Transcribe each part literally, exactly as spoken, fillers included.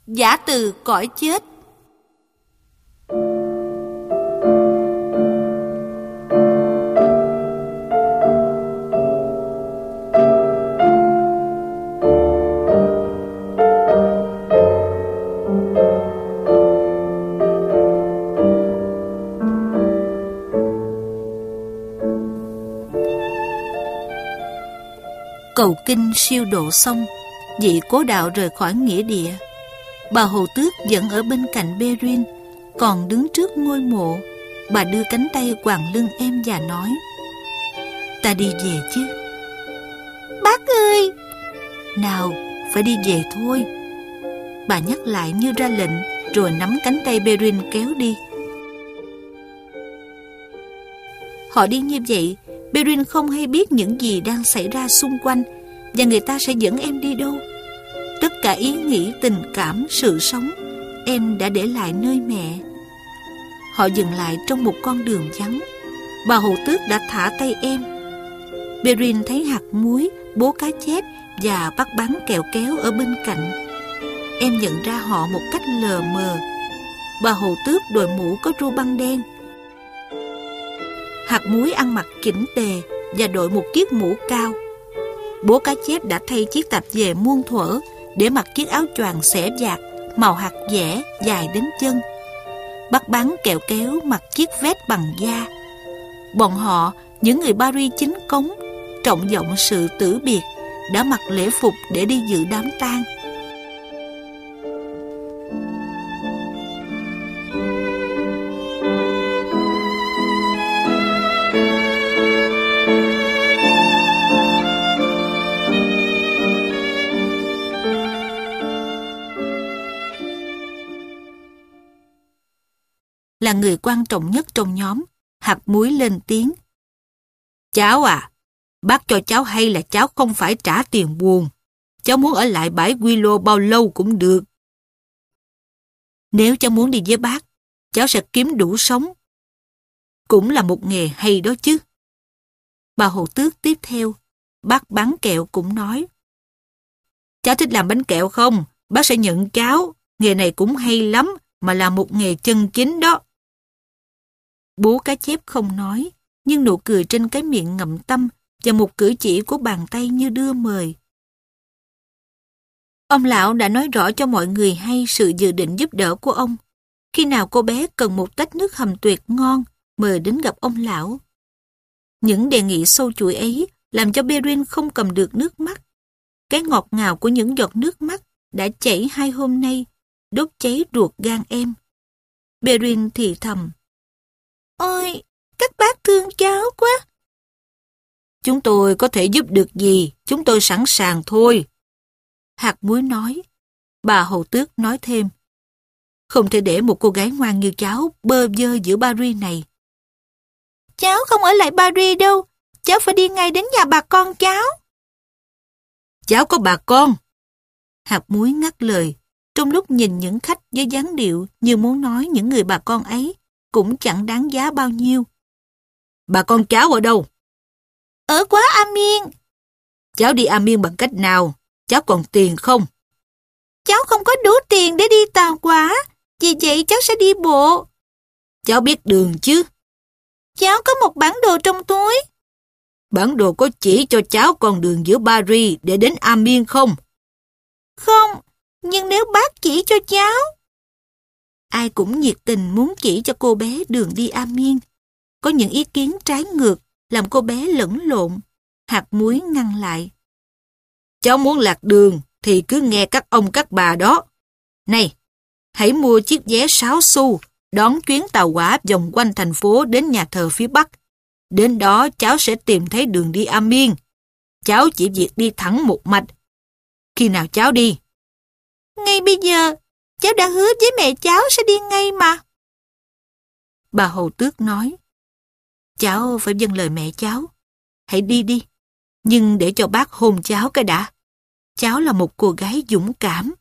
Giả từ cõi chết. Cầu kinh siêu độ xong, vị cố đạo rời khỏi nghĩa địa. Bà Hồ Tước vẫn ở bên cạnh Berrin, còn đứng trước ngôi mộ. Bà đưa cánh tay quàng lưng em và nói: "Ta đi về chứ?" "Bác ơi!" "Nào, phải đi về thôi." Bà nhắc lại như ra lệnh, rồi nắm cánh tay Berrin kéo đi. Họ đi như vậy, Berrin không hay biết những gì đang xảy ra xung quanh, và người ta sẽ dẫn em đi đâu. Tất cả ý nghĩ, tình cảm, sự sống em đã để lại nơi mẹ. Họ dừng lại trong một con đường vắng. Bà Hồ Tước đã thả tay em. Berrin thấy hạt muối, bố cá chép và bắt bán kẹo kéo ở bên cạnh. Em nhận ra họ một cách lờ mờ. Bà Hồ Tước đội mũ có ru băng đen. Hạt muối ăn mặc chỉnh tề và đội một chiếc mũ cao. Bố cá chép đã thay chiếc tạp dề muôn thuở để mặc chiếc áo choàng xẻ dạt màu hạt dẻ dài đến chân. Bắt bán kẹo kéo mặc chiếc vest bằng da. Bọn họ, những người Paris chính cống, trọng vọng sự tử biệt, đã mặc lễ phục để đi dự đám tang. Là người quan trọng nhất trong nhóm, hạt muối lên tiếng: "Cháu à, bác cho cháu hay là cháu không phải trả tiền buồn. Cháu muốn ở lại bãi Willow bao lâu cũng được. Nếu cháu muốn đi với bác, cháu sẽ kiếm đủ sống. Cũng là một nghề hay đó chứ." Bà Hồ Tước tiếp theo. Bác bán kẹo cũng nói: "Cháu thích làm bánh kẹo không? Bác sẽ nhận cháu. Nghề này cũng hay lắm, mà là một nghề chân chính đó." Bố cá chép không nói, nhưng nụ cười trên cái miệng ngậm tăm và một cử chỉ của bàn tay như đưa mời. Ông lão đã nói rõ cho mọi người hay sự dự định giúp đỡ của ông. Khi nào cô bé cần một tách nước hầm tuyệt ngon, mời đến gặp ông lão. Những đề nghị sâu chuỗi ấy làm cho Berrin không cầm được nước mắt. Cái ngọt ngào của những giọt nước mắt đã chảy hai hôm nay, đốt cháy ruột gan em. Berrin thì thầm: "Ôi, các bác thương cháu quá." "Chúng tôi có thể giúp được gì, chúng tôi sẵn sàng thôi." Hạt muối nói. Bà Hồ Tước nói thêm: "Không thể để một cô gái ngoan như cháu bơ vơ giữa Paris này." "Cháu không ở lại Paris đâu, cháu phải đi ngay đến nhà bà con cháu." "Cháu có bà con." Hạt muối ngắt lời, trong lúc nhìn những khách với dáng điệu như muốn nói những người bà con ấy cũng chẳng đáng giá bao nhiêu. "Bà con cháu ở đâu?" "Ở Quá Amiens." "Cháu đi Amiens bằng cách nào? Cháu còn tiền không?" "Cháu không có đủ tiền để đi tàu hỏa, vì vậy cháu sẽ đi bộ." "Cháu biết đường chứ?" "Cháu có một bản đồ trong túi." "Bản đồ có chỉ cho cháu con đường giữa Paris để đến Amiens không?" "Không, nhưng nếu bác chỉ cho cháu." Ai cũng nhiệt tình muốn chỉ cho cô bé đường đi Amiens. Có những ý kiến trái ngược làm cô bé lẫn lộn. Hạt muối ngăn lại: "Cháu muốn lạc đường thì cứ nghe các ông các bà đó. Này, hãy mua chiếc vé sáu xu đón chuyến tàu hỏa vòng quanh thành phố đến nhà thờ phía Bắc. Đến đó cháu sẽ tìm thấy đường đi Amiens. Cháu chỉ việc đi thẳng một mạch. Khi nào cháu đi?" "Ngay bây giờ, cháu đã hứa với mẹ cháu sẽ đi ngay mà." Bà Hồ Tước nói: "Cháu phải vâng lời mẹ cháu. Hãy đi đi, nhưng để cho bác hôn cháu cái đã. Cháu là một cô gái dũng cảm."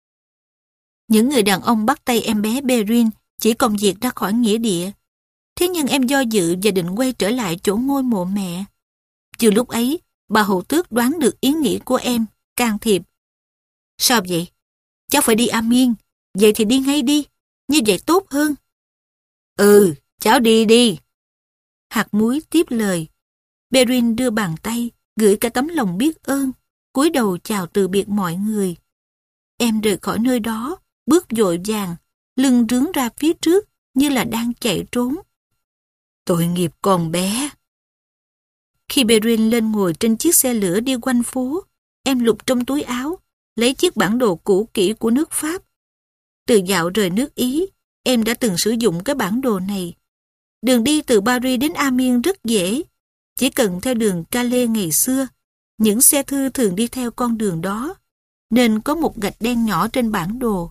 Những người đàn ông bắt tay em bé Berrin chỉ còn việc ra khỏi nghĩa địa. Thế nhưng em do dự và định quay trở lại chỗ ngôi mộ mẹ. Chưa lúc ấy, bà Hồ Tước đoán được ý nghĩ của em, can thiệp: "Sao vậy? Cháu phải đi Amiens. Vậy thì đi ngay đi. Như vậy tốt hơn. Ừ, cháu đi đi. Hạt muối tiếp lời. Perrin đưa bàn tay, gửi cả tấm lòng biết ơn, cúi đầu chào từ biệt mọi người. Em rời khỏi nơi đó, bước vội vàng, lưng rướn ra phía trước như là đang chạy trốn. Tội nghiệp con bé. Khi Perrin lên ngồi trên chiếc xe lửa đi quanh phố, em lục trong túi áo, lấy chiếc bản đồ cũ kỹ của nước Pháp. Từ dạo rời nước Ý, em đã từng sử dụng cái bản đồ này. Đường đi từ Paris đến Amiens rất dễ. Chỉ cần theo đường Calais ngày xưa, những xe thư thường đi theo con đường đó, nên có một gạch đen nhỏ trên bản đồ.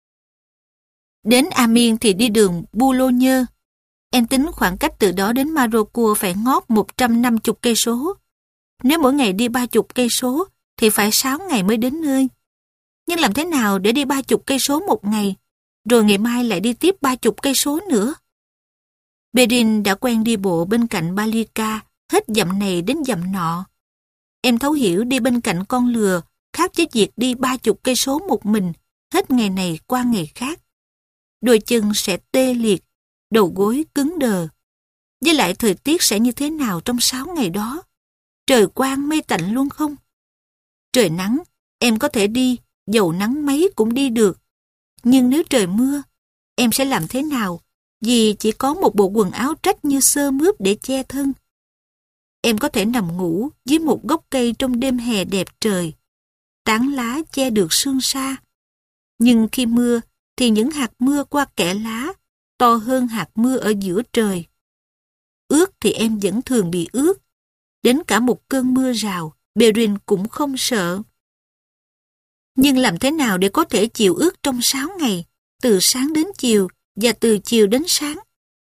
Đến Amiens thì đi đường Boulogne. Em tính khoảng cách từ đó đến Marcourt phải ngót một trăm năm mươi cây số. Nếu mỗi ngày đi ba mươi cây số thì phải sáu ngày mới đến nơi. Nhưng làm thế nào để đi ba mươi cây số một ngày, rồi ngày mai lại đi tiếp ba mươi cây số nữa? Perrin đã quen đi bộ bên cạnh Balika, hết dặm này đến dặm nọ. Em thấu hiểu đi bên cạnh con lừa khác với việc đi ba mươi cây số một mình, hết ngày này qua ngày khác. Đôi chân sẽ tê liệt, đầu gối cứng đờ. Với lại thời tiết sẽ như thế nào trong sáu ngày đó? Trời quang mây tạnh luôn không? Trời nắng, em có thể đi, dầu nắng mấy cũng đi được. Nhưng nếu trời mưa, em sẽ làm thế nào? Vì chỉ có một bộ quần áo rách như sơ mướp để che thân. Em có thể nằm ngủ dưới một gốc cây trong đêm hè đẹp trời. Tán lá che được sương sa. Nhưng khi mưa thì những hạt mưa qua kẽ lá to hơn hạt mưa ở giữa trời. Ướt thì em vẫn thường bị ướt. Đến cả một cơn mưa rào, Perrin cũng không sợ. Nhưng làm thế nào để có thể chịu ướt trong sáu ngày, từ sáng đến chiều và từ chiều đến sáng?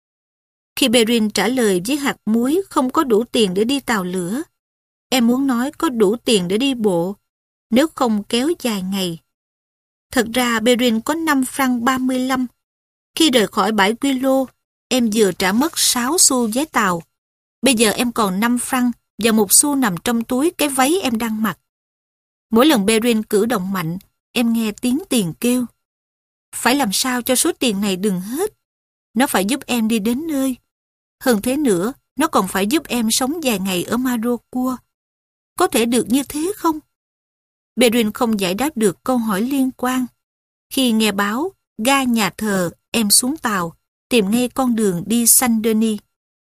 Khi Perrin trả lời với hạt muối không có đủ tiền để đi tàu lửa, em muốn nói có đủ tiền để đi bộ, nếu không kéo dài ngày. Thật ra Perrin có năm franc ba mươi lăm. Khi rời khỏi bãi Quy Lô, em vừa trả mất sáu xu vé tàu. Bây giờ em còn năm franc và một xu nằm trong túi cái váy em đang mặc. Mỗi lần Perrin cử động mạnh, em nghe tiếng tiền kêu. Phải làm sao cho số tiền này đừng hết. Nó phải giúp em đi đến nơi. Hơn thế nữa, nó còn phải giúp em sống vài ngày ở Marcourt. Có thể được như thế không? Perrin không giải đáp được câu hỏi liên quan. Khi nghe báo, ga nhà thờ, em xuống tàu, tìm ngay con đường đi Saint-Denis.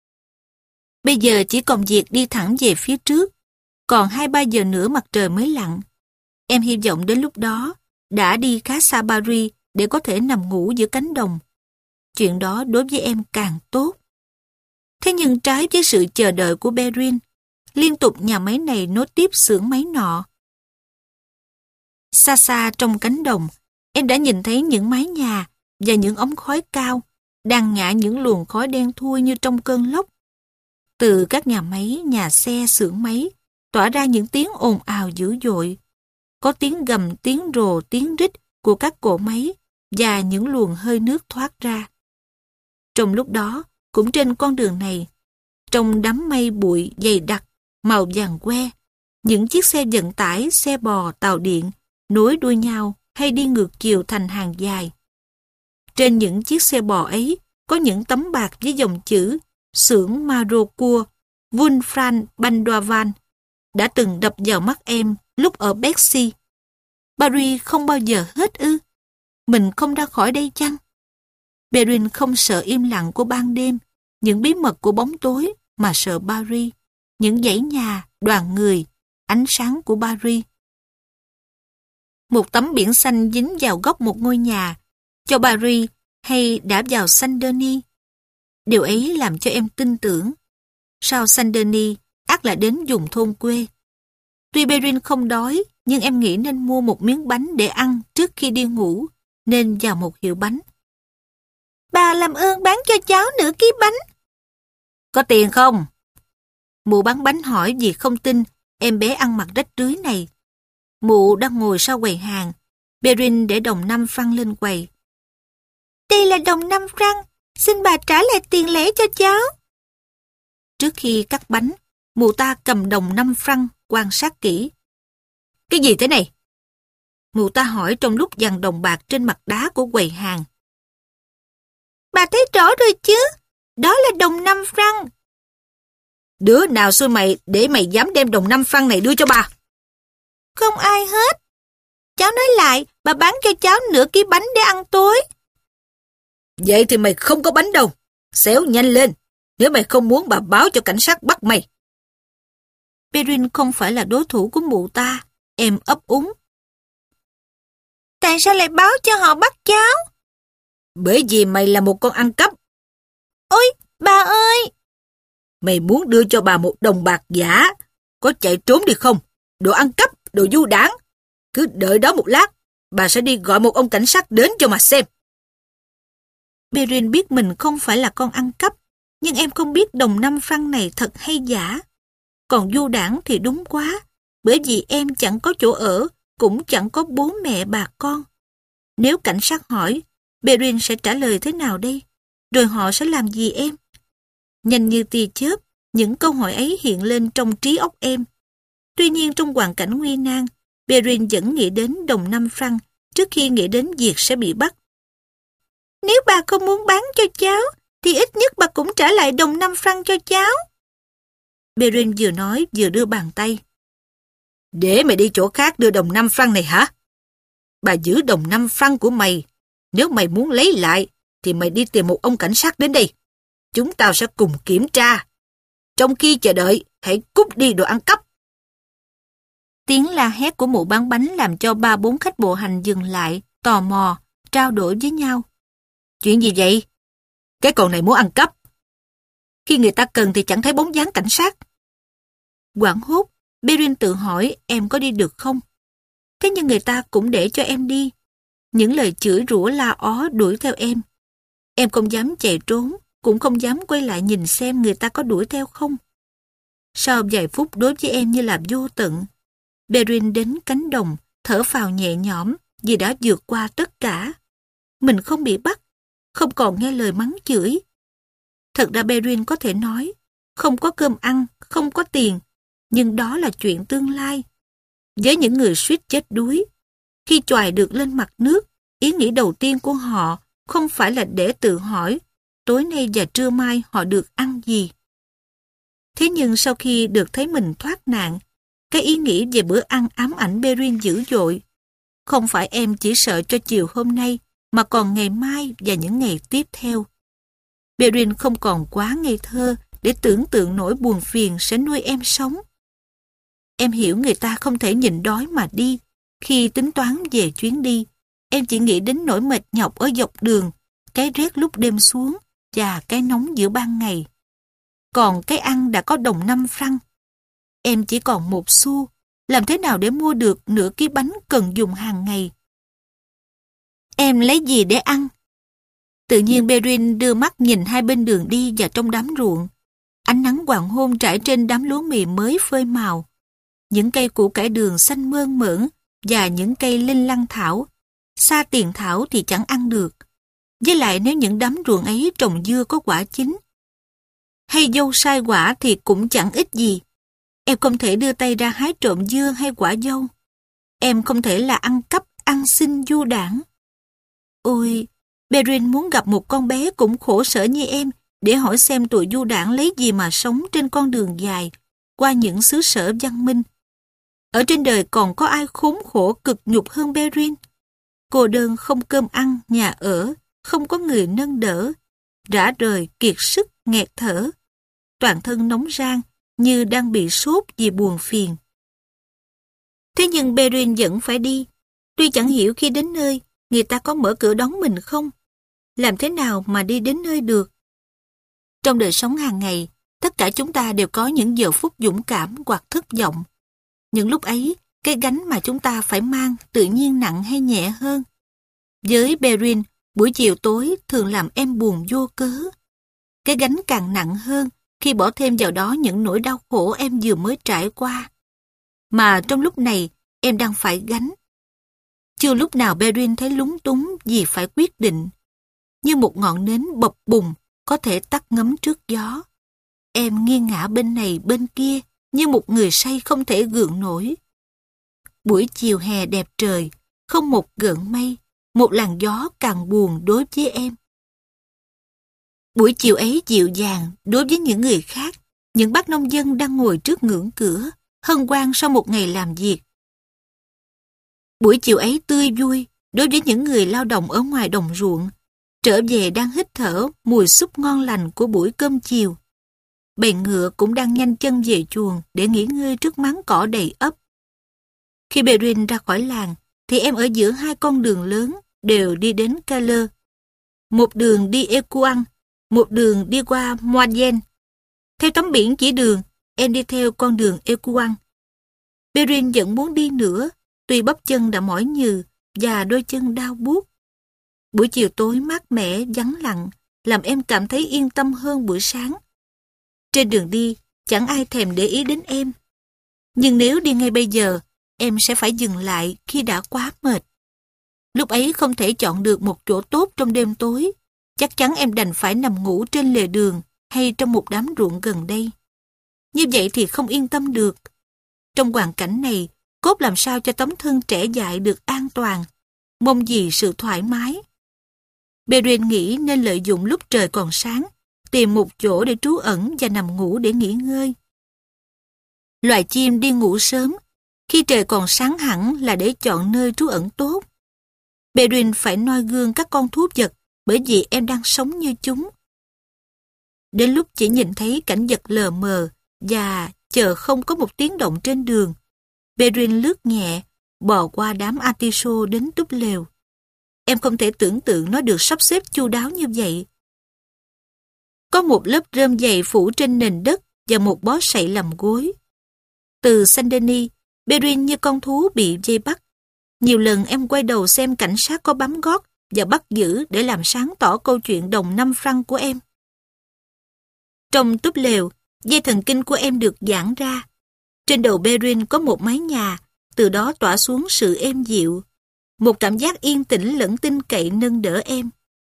Bây giờ chỉ còn việc đi thẳng về phía trước. Còn hai ba giờ nữa mặt trời mới lặn. Em hy vọng đến lúc đó đã đi khá xa Paris để có thể nằm ngủ giữa cánh đồng. Chuyện đó đối với em càng tốt. Thế nhưng trái với sự chờ đợi của Perrin, liên tục nhà máy này nối tiếp xưởng máy nọ. Xa xa trong cánh đồng, em đã nhìn thấy những mái nhà và những ống khói cao đang ngả những luồng khói đen thui như trong cơn lốc. Từ các nhà máy, nhà xe, xưởng máy tỏa ra những tiếng ồn ào dữ dội. Có tiếng gầm, tiếng rồ, tiếng rít của các cỗ máy và những luồng hơi nước thoát ra. Trong lúc đó, cũng trên con đường này, trong đám mây bụi dày đặc, màu vàng que, những chiếc xe vận tải, xe bò, tàu điện nối đuôi nhau hay đi ngược chiều thành hàng dài. Trên những chiếc xe bò ấy có những tấm bạc với dòng chữ xưởng Marcourt, Wolfram Bandoavan đã từng đập vào mắt em lúc ở Bercy. Paris không bao giờ hết ư? Mình không ra khỏi đây chăng? Perrin không sợ im lặng của ban đêm, những bí mật của bóng tối, mà sợ Paris, những dãy nhà, đoàn người, ánh sáng của Paris. Một tấm biển xanh dính vào góc một ngôi nhà, cho Paris hay đã vào Saint-Denis. Điều ấy làm cho em tin tưởng. Sau Saint-Denis, ắt là đến vùng thôn quê. Tuy Perrin không đói, nhưng em nghĩ nên mua một miếng bánh để ăn trước khi đi ngủ, nên vào một hiệu bánh. Bà làm ơn bán cho cháu nửa ký bánh. Có tiền không? Mụ bán bánh hỏi vì không tin em bé ăn mặc rách rưới này. Mụ đang ngồi sau quầy hàng. Perrin để đồng năm franc lên quầy. Đây là đồng năm franc, xin bà trả lại tiền lẻ cho cháu. Trước khi cắt bánh, mụ ta cầm đồng năm franc quan sát kỹ. Cái gì thế này? Mụ ta hỏi trong lúc dằn đồng bạc trên mặt đá của quầy hàng. Bà thấy rõ rồi chứ, đó là đồng năm franc. Đứa nào xui mày để mày dám đem đồng năm franc này đưa cho bà? Không ai hết. Cháu nói lại, bà bán cho cháu nửa ký bánh để ăn tối. Vậy thì mày không có bánh đâu. Xéo nhanh lên, nếu mày không muốn bà báo cho cảnh sát bắt mày. Perrin không phải là đối thủ của mụ ta, em ấp úng. Tại sao lại báo cho họ bắt cháu? Bởi vì mày là một con ăn cắp. Ôi, bà ơi! Mày muốn đưa cho bà một đồng bạc giả, có chạy trốn đi không? Đồ ăn cắp, đồ du đảng. Cứ đợi đó một lát, bà sẽ đi gọi một ông cảnh sát đến cho mà xem. Perrin biết mình không phải là con ăn cắp, nhưng em không biết đồng năm franc này thật hay giả. Còn du đảng thì đúng quá, bởi vì em chẳng có chỗ ở, cũng chẳng có bố mẹ bà con. Nếu cảnh sát hỏi, Perrin sẽ trả lời thế nào đây? Rồi họ sẽ làm gì em? Nhanh như tia chớp, những câu hỏi ấy hiện lên trong trí óc em. Tuy nhiên trong hoàn cảnh nguy nan, Perrin vẫn nghĩ đến đồng năm franc trước khi nghĩ đến việc sẽ bị bắt. Nếu bà không muốn bán cho cháu, thì ít nhất bà cũng trả lại đồng năm franc cho cháu. Perrin vừa nói vừa đưa bàn tay. Để mày đi chỗ khác đưa đồng năm franc này hả? Bà giữ đồng năm franc của mày. Nếu mày muốn lấy lại, thì mày đi tìm một ông cảnh sát đến đây. Chúng tao sẽ cùng kiểm tra. Trong khi chờ đợi, hãy cút đi đồ ăn cắp. Tiếng la hét của mụ bán bánh làm cho ba bốn khách bộ hành dừng lại, tò mò, trao đổi với nhau. Chuyện gì vậy? Cái con này muốn ăn cắp. Khi người ta cần thì chẳng thấy bóng dáng cảnh sát. Hoảng hốt, Perrin tự hỏi em có đi được không? Thế nhưng người ta cũng để cho em đi. Những lời chửi rủa la ó đuổi theo em. Em không dám chạy trốn, cũng không dám quay lại nhìn xem người ta có đuổi theo không. Sau vài phút đối với em như là vô tận, Perrin đến cánh đồng, thở phào nhẹ nhõm vì đã vượt qua tất cả. Mình không bị bắt, không còn nghe lời mắng chửi. Thật ra Perrin có thể nói, không có cơm ăn, không có tiền, nhưng đó là chuyện tương lai. Với những người suýt chết đuối, khi choài được lên mặt nước, ý nghĩ đầu tiên của họ không phải là để tự hỏi tối nay và trưa mai họ được ăn gì. Thế nhưng sau khi được thấy mình thoát nạn, cái ý nghĩ về bữa ăn ám ảnh Perrin dữ dội. Không phải em chỉ sợ cho chiều hôm nay, mà còn ngày mai và những ngày tiếp theo. Perrin không còn quá ngây thơ để tưởng tượng nỗi buồn phiền sẽ nuôi em sống. Em hiểu người ta không thể nhịn đói mà đi. Khi tính toán về chuyến đi, em chỉ nghĩ đến nỗi mệt nhọc ở dọc đường, cái rét lúc đêm xuống và cái nóng giữa ban ngày. Còn cái ăn đã có đồng năm franc. Em chỉ còn một xu, làm thế nào để mua được nửa ký bánh cần dùng hàng ngày? Em lấy gì để ăn? Tự nhiên Perrin đưa mắt nhìn hai bên đường đi và trong đám ruộng. Ánh nắng hoàng hôn trải trên đám lúa mì mới phơi màu. Những cây củ cải đường xanh mơn mởn và những cây linh lăng thảo. Sa tiền thảo thì chẳng ăn được. Với lại nếu những đám ruộng ấy trồng dưa có quả chín, hay dâu sai quả thì cũng chẳng ích gì. Em không thể đưa tay ra hái trộm dưa hay quả dâu. Em không thể là ăn cắp, ăn xin du đảng. Ôi, Perrin muốn gặp một con bé cũng khổ sở như em để hỏi xem tụi du đảng lấy gì mà sống trên con đường dài qua những xứ sở văn minh. Ở trên đời còn có ai khốn khổ cực nhục hơn Perrin? Cô đơn không cơm ăn, nhà ở, không có người nâng đỡ, rã rời, kiệt sức, nghẹt thở. Toàn thân nóng rang như đang bị sốt vì buồn phiền. Thế nhưng Perrin vẫn phải đi. Tuy chẳng hiểu khi đến nơi, người ta có mở cửa đón mình không? Làm thế nào mà đi đến nơi được? Trong đời sống hàng ngày, tất cả chúng ta đều có những giờ phút dũng cảm hoặc thất vọng. Những lúc ấy, cái gánh mà chúng ta phải mang tự nhiên nặng hay nhẹ hơn. Với Perrin, buổi chiều tối thường làm em buồn vô cớ. Cái gánh càng nặng hơn khi bỏ thêm vào đó những nỗi đau khổ em vừa mới trải qua. Mà trong lúc này, em đang phải gánh. Chưa lúc nào Perrin thấy lúng túng vì phải quyết định. Như một ngọn nến bập bùng có thể tắt ngấm trước gió. Em nghiêng ngả bên này bên kia như một người say không thể gượng nổi. Buổi chiều hè đẹp trời, không một gợn mây, một làn gió càng buồn đối với em. Buổi chiều ấy dịu dàng đối với những người khác, những bác nông dân đang ngồi trước ngưỡng cửa, hân hoan sau một ngày làm việc. Buổi chiều ấy tươi vui đối với những người lao động ở ngoài đồng ruộng, trở về đang hít thở mùi súp ngon lành của buổi cơm chiều. Bầy ngựa cũng đang nhanh chân về chuồng để nghỉ ngơi trước máng cỏ đầy ấp. Khi Perrin ra khỏi làng, thì em ở giữa hai con đường lớn đều đi đến Calais. Một đường đi Écouen, một đường đi qua Moyenne. Theo tấm biển chỉ đường, em đi theo con đường Écouen. Perrin vẫn muốn đi nữa, tuy bắp chân đã mỏi nhừ và đôi chân đau buốt. Buổi chiều tối mát mẻ, vắng lặng, làm em cảm thấy yên tâm hơn buổi sáng. Trên đường đi, chẳng ai thèm để ý đến em. Nhưng nếu đi ngay bây giờ, em sẽ phải dừng lại khi đã quá mệt. Lúc ấy không thể chọn được một chỗ tốt trong đêm tối. Chắc chắn em đành phải nằm ngủ trên lề đường hay trong một đám ruộng gần đây. Như vậy thì không yên tâm được. Trong hoàn cảnh này, cốt làm sao cho tấm thân trẻ dại được an toàn, mong gì sự thoải mái. Perrin nghĩ nên lợi dụng lúc trời còn sáng, tìm một chỗ để trú ẩn và nằm ngủ để nghỉ ngơi. Loài chim đi ngủ sớm, khi trời còn sáng hẳn là để chọn nơi trú ẩn tốt. Perrin phải noi gương các con thú vật bởi vì em đang sống như chúng. Đến lúc chỉ nhìn thấy cảnh vật lờ mờ và chờ không có một tiếng động trên đường, Perrin lướt nhẹ, bò qua đám artichaut đến túp lều. Em không thể tưởng tượng nó được sắp xếp chu đáo như vậy. Có một lớp rơm dày phủ trên nền đất và một bó sậy làm gối. Từ Saint-Denis, Perrin như con thú bị vây bắt. Nhiều lần em quay đầu xem cảnh sát có bám gót và bắt giữ để làm sáng tỏ câu chuyện đồng năm franc của em. Trong túp lều, dây thần kinh của em được giãn ra. Trên đầu Perrin có một mái nhà, từ đó tỏa xuống sự êm dịu. Một cảm giác yên tĩnh lẫn tin cậy nâng đỡ em.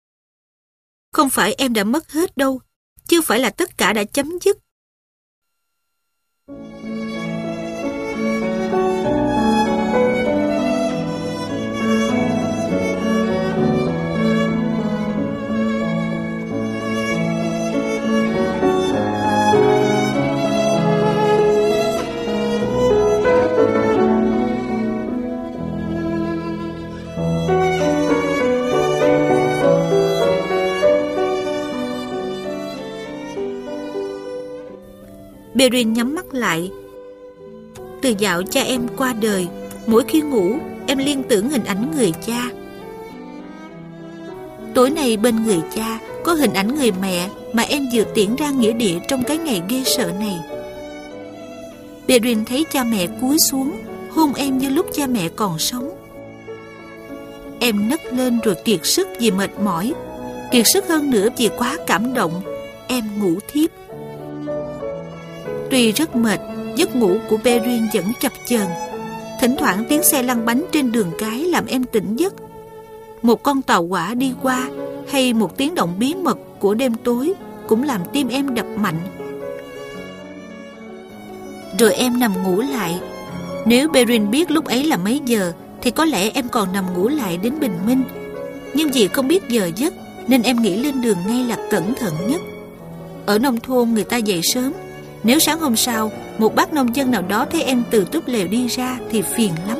Không phải em đã mất hết đâu, chưa phải là tất cả đã chấm dứt. Perrin nhắm mắt lại. Từ dạo cha em qua đời, mỗi khi ngủ, em liên tưởng hình ảnh người cha. Tối nay bên người cha có hình ảnh người mẹ mà em vừa tiễn ra nghĩa địa trong cái ngày ghê sợ này. Perrin thấy cha mẹ cúi xuống, hôn em như lúc cha mẹ còn sống. Em nấc lên rồi kiệt sức vì mệt mỏi, kiệt sức hơn nữa vì quá cảm động. Em ngủ thiếp. Tuy rất mệt, giấc ngủ của Perrin vẫn chập chờn. Thỉnh thoảng tiếng xe lăn bánh trên đường cái làm em tỉnh giấc. Một con tàu hỏa đi qua hay một tiếng động bí mật của đêm tối cũng làm tim em đập mạnh. Rồi em nằm ngủ lại. Nếu Perrin biết lúc ấy là mấy giờ thì có lẽ em còn nằm ngủ lại đến bình minh. Nhưng vì không biết giờ giấc nên em nghĩ lên đường ngay là cẩn thận nhất. Ở nông thôn người ta dậy sớm. Nếu sáng hôm sau một bác nông dân nào đó thấy em từ túp lều đi ra thì phiền lắm.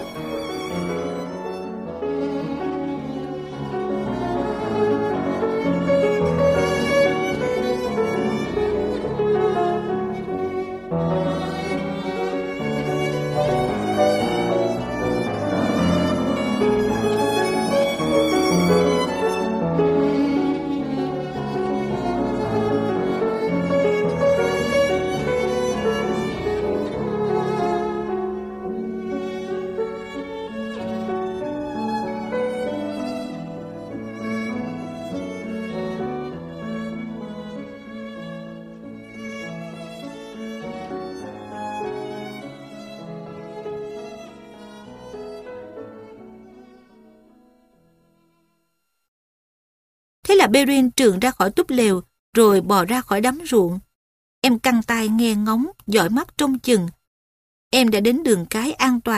Thế là Perrin trườn ra khỏi túp lều, rồi bò ra khỏi đám ruộng. Em căng tai nghe ngóng, dõi mắt trông chừng. Em đã đến đường cái an toàn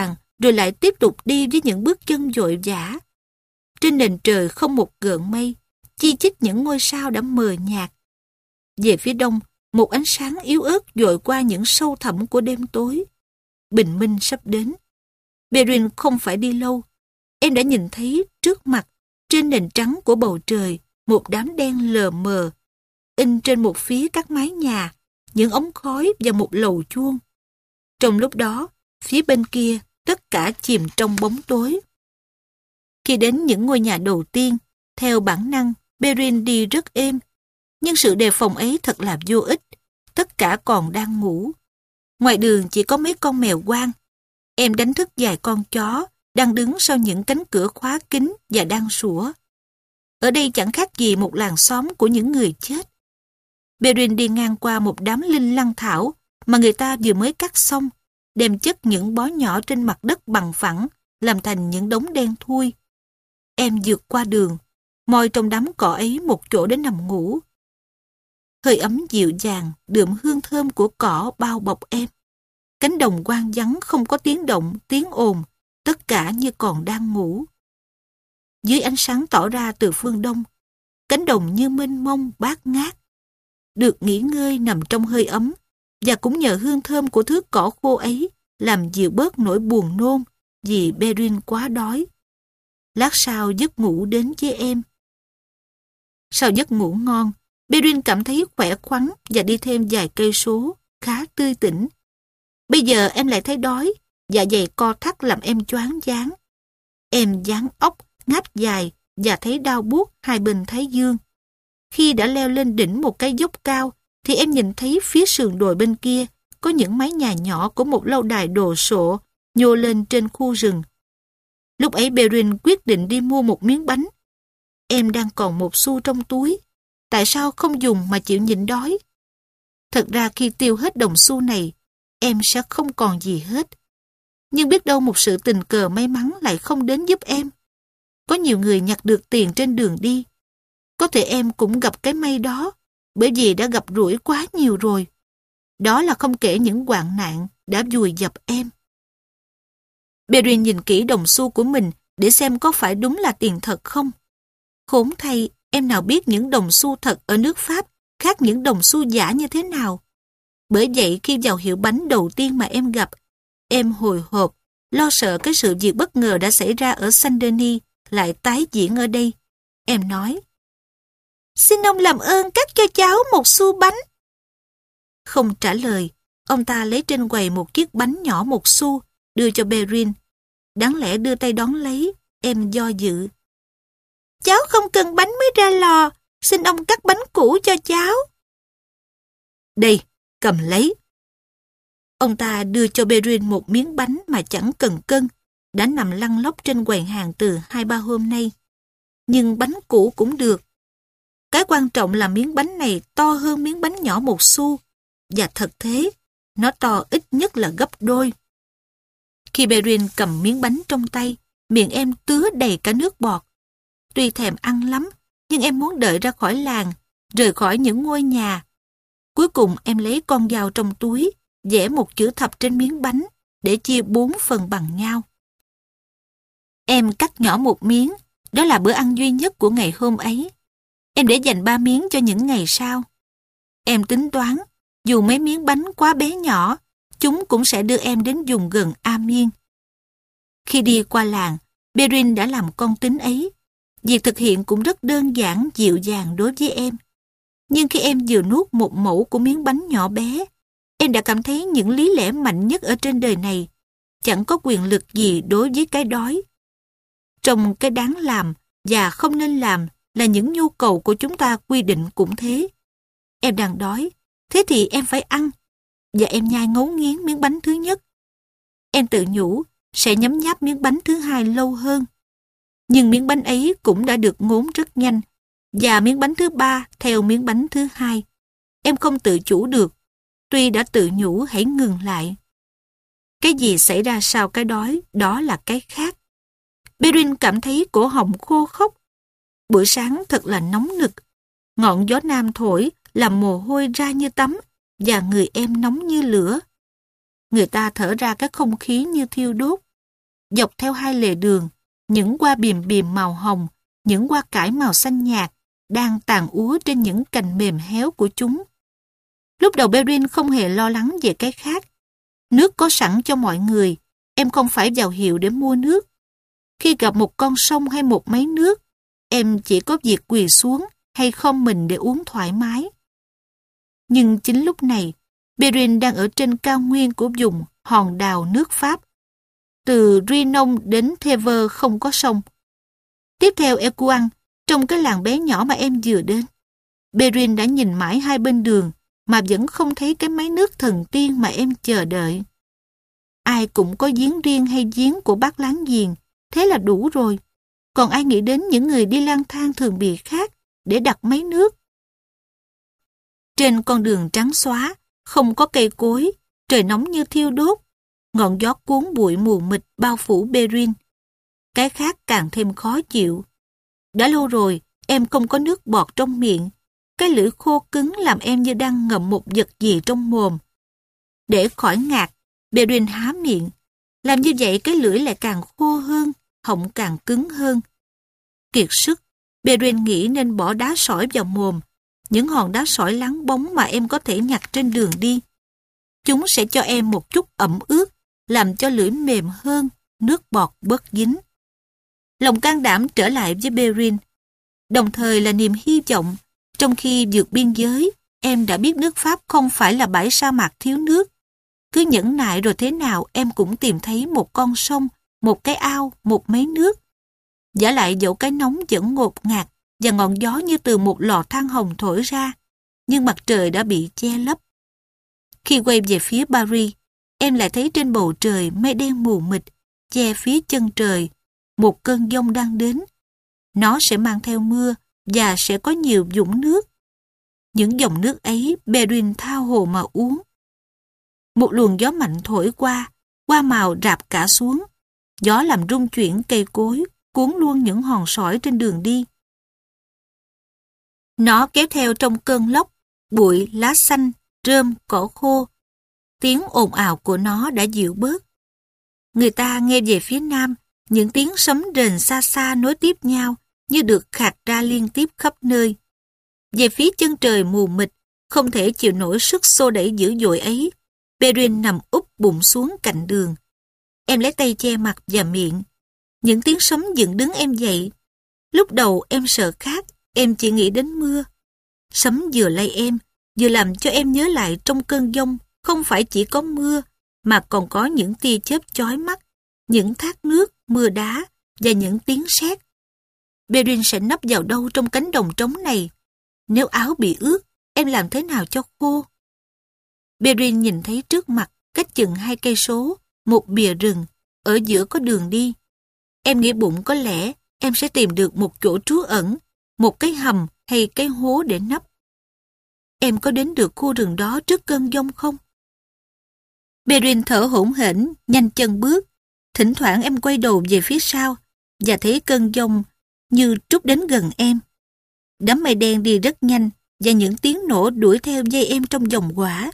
rồi lại tiếp tục đi với những bước chân vội vã. Trên nền trời không một gợn mây, chi chít những ngôi sao đã mờ nhạt. Về phía đông, một ánh sáng yếu ớt dội qua những sâu thẳm của đêm tối. Bình minh sắp đến. Perrin không phải đi lâu. Em đã nhìn thấy trước mặt, trên nền trắng của bầu trời, một đám đen lờ mờ, in trên một phía các mái nhà, những ống khói và một lầu chuông. Trong lúc đó, phía bên kia, tất cả chìm trong bóng tối. Khi đến những ngôi nhà đầu tiên, theo bản năng, Perrin đi rất êm. Nhưng sự đề phòng ấy thật là vô ích. Tất cả còn đang ngủ. Ngoài đường chỉ có mấy con mèo hoang. Em đánh thức vài con chó đang đứng sau những cánh cửa khóa kín và đang sủa. Ở đây chẳng khác gì một làng xóm của những người chết. Perrin đi ngang qua một đám linh lăng thảo mà người ta vừa mới cắt xong, đem chất những bó nhỏ trên mặt đất bằng phẳng, làm thành những đống đen thui. Em vượt qua đường, moi trong đám cỏ ấy một chỗ để nằm ngủ. Hơi ấm dịu dàng, đượm hương thơm của cỏ bao bọc em. Cánh đồng hoang vắng không có tiếng động, tiếng ồn, tất cả như còn đang ngủ. Dưới ánh sáng tỏ ra từ phương đông, cánh đồng như mênh mông bát ngát. Được nghỉ ngơi nằm trong hơi ấm, và cũng nhờ hương thơm của thứ cỏ khô ấy làm dịu bớt nỗi buồn nôn vì Perrin quá đói. Lát sau giấc ngủ đến với em. Sau giấc ngủ ngon, Perrin cảm thấy khỏe khoắn và đi thêm vài cây số, khá tươi tỉnh. Bây giờ em lại thấy đói, dạ dày co thắt làm em choáng váng. Em dán ốc, ngáp dài và thấy đau buốt hai bên thái dương. Khi đã leo lên đỉnh một cái dốc cao, thì em nhìn thấy phía sườn đồi bên kia có những mái nhà nhỏ của một lâu đài đồ sộ nhô lên trên khu rừng. Lúc ấy Perrin quyết định đi mua một miếng bánh. Em đang còn một xu trong túi. Tại sao không dùng mà chịu nhịn đói? Thật ra khi tiêu hết đồng xu này, em sẽ không còn gì hết. Nhưng biết đâu một sự tình cờ may mắn lại không đến giúp em. Có nhiều người nhặt được tiền trên đường đi. Có thể em cũng gặp cái may đó, bởi vì đã gặp rủi quá nhiều rồi. Đó là không kể những hoạn nạn đã vùi dập em. Perrin nhìn kỹ đồng xu của mình để xem có phải đúng là tiền thật không. Khốn thay, em nào biết những đồng xu thật ở nước Pháp khác những đồng xu giả như thế nào. Bởi vậy khi vào hiệu bánh đầu tiên mà em gặp, em hồi hộp, lo sợ cái sự việc bất ngờ đã xảy ra ở Saint-Denis lại tái diễn ở đây. Em nói, xin ông làm ơn cắt cho cháu một xu bánh. Không trả lời, ông ta lấy trên quầy một chiếc bánh nhỏ một xu, đưa cho Perrin. Đáng lẽ đưa tay đón lấy, em do dự. Cháu không cần bánh mới ra lò, xin ông cắt bánh cũ cho cháu. Đây, cầm lấy. Ông ta đưa cho Perrin một miếng bánh mà chẳng cần cân, đã nằm lăn lóc trên quầy hàng từ hai ba hôm nay. Nhưng bánh cũ cũng được. Cái quan trọng là miếng bánh này to hơn miếng bánh nhỏ một xu, và thật thế, nó to ít nhất là gấp đôi. Khi Perrin cầm miếng bánh trong tay, miệng em tứa đầy cả nước bọt. Tuy thèm ăn lắm, nhưng em muốn đợi ra khỏi làng, rời khỏi những ngôi nhà. Cuối cùng em lấy con dao trong túi, vẽ một chữ thập trên miếng bánh, để chia bốn phần bằng nhau. Em cắt nhỏ một miếng, đó là bữa ăn duy nhất của ngày hôm ấy. Em để dành ba miếng cho những ngày sau. Em tính toán, dù mấy miếng bánh quá bé nhỏ, chúng cũng sẽ đưa em đến vùng gần Amiens. Khi đi qua làng, Perrin đã làm con tính ấy. Việc thực hiện cũng rất đơn giản, dịu dàng đối với em. Nhưng khi em vừa nuốt một mẩu của miếng bánh nhỏ bé, em đã cảm thấy những lý lẽ mạnh nhất ở trên đời này chẳng có quyền lực gì đối với cái đói. Trong cái đáng làm và không nên làm là những nhu cầu của chúng ta quy định cũng thế. Em đang đói, thế thì em phải ăn. Và em nhai ngấu nghiến miếng bánh thứ nhất. Em tự nhủ sẽ nhấm nháp miếng bánh thứ hai lâu hơn. Nhưng miếng bánh ấy cũng đã được ngốn rất nhanh. Và miếng bánh thứ ba theo miếng bánh thứ hai. Em không tự chủ được. Tuy đã tự nhủ hãy ngừng lại. Cái gì xảy ra sau cái đói, đó là cái khác. Perrin cảm thấy cổ họng khô khốc. Buổi sáng thật là nóng nực. Ngọn gió nam thổi làm mồ hôi ra như tắm và người em nóng như lửa. Người ta thở ra cái không khí như thiêu đốt. dọc theo hai lề đường, những hoa bìm bìm màu hồng, những hoa cải màu xanh nhạt đang tàn úa trên những cành mềm héo của chúng. Lúc đầu Perrin không hề lo lắng về cái khác. Nước có sẵn cho mọi người, em không phải vào hiệu để mua nước. Khi gặp một con sông hay một máy nước, em chỉ có việc quỳ xuống hay khom mình để uống thoải mái. Nhưng chính lúc này, Perrin đang ở trên cao nguyên của vùng hòn đảo nước Pháp. Từ Rinon đến Thèves không có sông. Tiếp theo Écouen, trong cái làng bé nhỏ mà em vừa đến, Perrin đã nhìn mãi hai bên đường mà vẫn không thấy cái máy nước thần tiên mà em chờ đợi. Ai cũng có giếng riêng hay giếng của bác láng giềng, thế là đủ rồi. Còn ai nghĩ đến những người đi lang thang thường bị khát để đặt máy nước. Trên con đường trắng xóa, không có cây cối, trời nóng như thiêu đốt, ngọn gió cuốn bụi mù mịt bao phủ Perrin. Cái khát càng thêm khó chịu. Đã lâu rồi, em không có nước bọt trong miệng. Cái lưỡi khô cứng làm em như đang ngậm một vật gì trong mồm. Để khỏi ngạt, Perrin há miệng. Làm như vậy cái lưỡi lại càng khô hơn, họng càng cứng hơn. Kiệt sức, Perrin nghĩ nên bỏ đá sỏi vào mồm. Những hòn đá sỏi láng bóng mà em có thể nhặt trên đường đi. Chúng sẽ cho em một chút ẩm ướt, làm cho lưỡi mềm hơn, nước bọt bớt dính. Lòng can đảm trở lại với Perrin, đồng thời là niềm hy vọng. Trong khi vượt biên giới, em đã biết nước Pháp không phải là bãi sa mạc thiếu nước. Cứ nhẫn nại rồi thế nào em cũng tìm thấy một con sông, một cái ao, một máy nước. Vả lại dẫu cái nóng vẫn ngột ngạt và ngọn gió như từ một lò than hồng thổi ra, nhưng mặt trời đã bị che lấp. Khi quay về phía Paris, em lại thấy trên bầu trời mây đen mù mịt, che phía chân trời, một cơn giông đang đến. Nó sẽ mang theo mưa và sẽ có nhiều vũng nước. Những dòng nước ấy Perrin thao hồ mà uống. Một luồng gió mạnh thổi qua, hoa màu rạp cả xuống. Gió làm rung chuyển cây cối, cuốn luôn những hòn sỏi trên đường đi. Nó kéo theo trong cơn lốc, bụi, lá xanh, rơm, cỏ khô. Tiếng ồn ào của nó đã dịu bớt. Người ta nghe về phía nam, những tiếng sấm rền xa xa nối tiếp nhau như được khạc ra liên tiếp khắp nơi. Về phía chân trời mù mịt, không thể chịu nổi sức xô đẩy dữ dội ấy, Perrin nằm úp bụng xuống cạnh đường. Em lấy tay che mặt và miệng. Những tiếng sấm dựng đứng em dậy. Lúc đầu em sợ khát, em chỉ nghĩ đến mưa. Sấm vừa lay em, vừa làm cho em nhớ lại trong cơn giông không phải chỉ có mưa, mà còn có những tia chớp chói mắt, những thác nước, mưa đá và những tiếng sét. Perrin sẽ nấp vào đâu trong cánh đồng trống này? Nếu áo bị ướt, em làm thế nào cho khô? Perrin nhìn thấy trước mặt, cách chừng hai cây số, một bìa rừng, ở giữa có đường đi. Em nghĩ bụng có lẽ em sẽ tìm được một chỗ trú ẩn, một cái hầm hay cái hố để nấp. Em có đến được khu rừng đó trước cơn giông không? Perrin thở hổn hển, nhanh chân bước. Thỉnh thoảng em quay đầu về phía sau và thấy cơn giông như trút đến gần em. Đám mây đen đi rất nhanh và những tiếng nổ đuổi theo dây em trong vòng quả.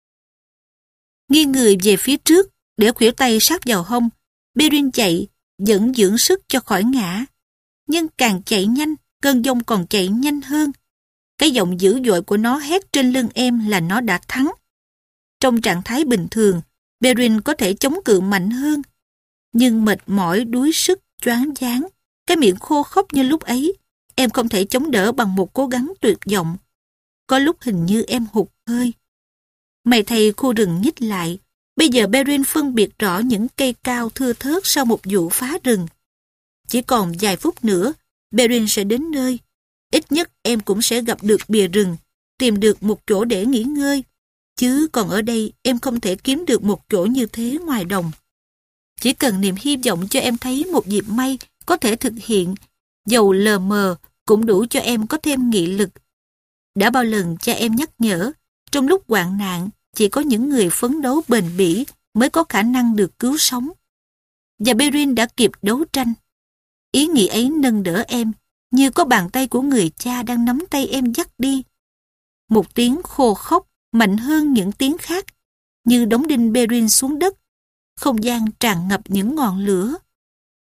Nghiêng người về phía trước để khuỷu tay sát vào hông, Perrin chạy, vẫn dưỡng sức cho khỏi ngã. Nhưng càng chạy nhanh, cơn giông còn chạy nhanh hơn. Cái giọng dữ dội của nó hét trên lưng em là nó đã thắng. Trong trạng thái bình thường, Perrin có thể chống cự mạnh hơn. Nhưng mệt mỏi, đuối sức, choáng váng, cái miệng khô khốc như lúc ấy, em không thể chống đỡ bằng một cố gắng tuyệt vọng. Có lúc hình như em hụt hơi. May thay khu rừng nhích lại, bây giờ Perrin phân biệt rõ những cây cao thưa thớt sau một vụ phá rừng. Chỉ còn vài phút nữa, Perrin sẽ đến nơi. Ít nhất em cũng sẽ gặp được bìa rừng, tìm được một chỗ để nghỉ ngơi. Chứ còn ở đây em không thể kiếm được một chỗ như thế ngoài đồng. Chỉ cần niềm hy vọng cho em thấy một dịp may có thể thực hiện, dầu lờ mờ cũng đủ cho em có thêm nghị lực. Đã bao lần cha em nhắc nhở, trong lúc hoạn nạn chỉ có những người phấn đấu bền bỉ mới có khả năng được cứu sống. Và Perrin đã kịp đấu tranh. Ý nghĩ ấy nâng đỡ em, như có bàn tay của người cha đang nắm tay em dắt đi. Một tiếng khô khốc mạnh hơn những tiếng khác, như đóng đinh Perrin xuống đất. Không gian tràn ngập những ngọn lửa,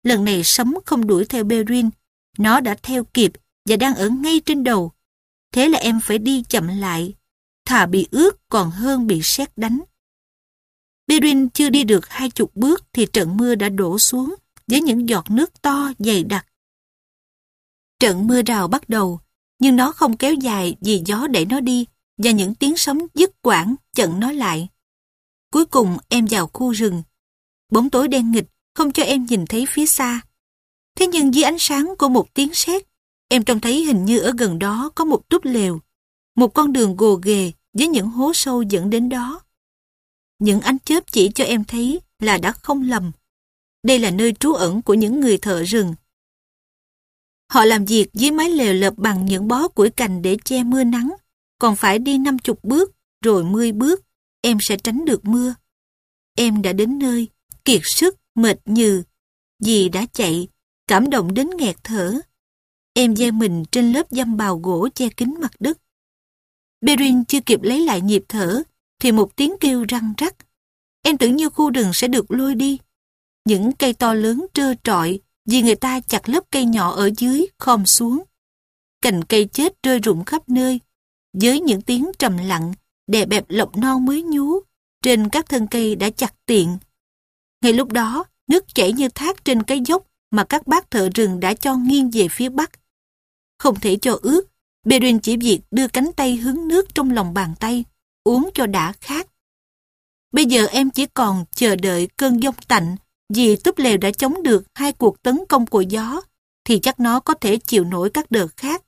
Lần này sấm không đuổi theo Perrin, nó đã theo kịp và đang ở ngay trên đầu. Thế là em phải đi chậm lại, thà bị ướt còn hơn bị sét đánh. Perrin chưa đi được hai chục bước thì trận mưa đã đổ xuống với những giọt nước to dày đặc. Trận mưa rào bắt đầu, nhưng nó không kéo dài vì gió đẩy nó đi và những tiếng sấm dứt quãng chặn nó lại. Cuối cùng em vào khu rừng. Bóng tối đen nghịt không cho em nhìn thấy phía xa. Thế nhưng dưới ánh sáng của một tiếng sét, em trông thấy hình như ở gần đó có một túp lều, một con đường gồ ghề với những hố sâu dẫn đến đó. Những ánh chớp chỉ cho em thấy là đã không lầm. Đây là nơi trú ẩn của những người thợ rừng. Họ làm việc dưới mái lều lợp bằng những bó củi cành để che mưa nắng, còn phải đi năm chục bước, rồi mười bước, em sẽ tránh được mưa. Em đã đến nơi, kiệt sức, mệt nhừ. Dì đã chạy, cảm động đến nghẹt thở. Em gieo mình trên lớp dăm bào gỗ che kín mặt đất. Perrin chưa kịp lấy lại nhịp thở, thì một tiếng kêu răng rắc. Em tưởng như khu rừng sẽ được lôi đi. Những cây to lớn trơ trọi vì người ta chặt lớp cây nhỏ ở dưới khom xuống. Cành cây chết rơi rụng khắp nơi, với những tiếng trầm lặng đè bẹp lộc non mới nhú trên các thân cây đã chặt tiện. Ngay lúc đó, nước chảy như thác trên cái dốc mà các bác thợ rừng đã cho nghiêng về phía bắc. Không thể cho ướt, Perrin chỉ việc đưa cánh tay hứng nước trong lòng bàn tay, uống cho đã khát. Bây giờ em chỉ còn chờ đợi cơn giông tạnh, vì túp lều đã chống được hai cuộc tấn công của gió, thì chắc nó có thể chịu nổi các đợt khác.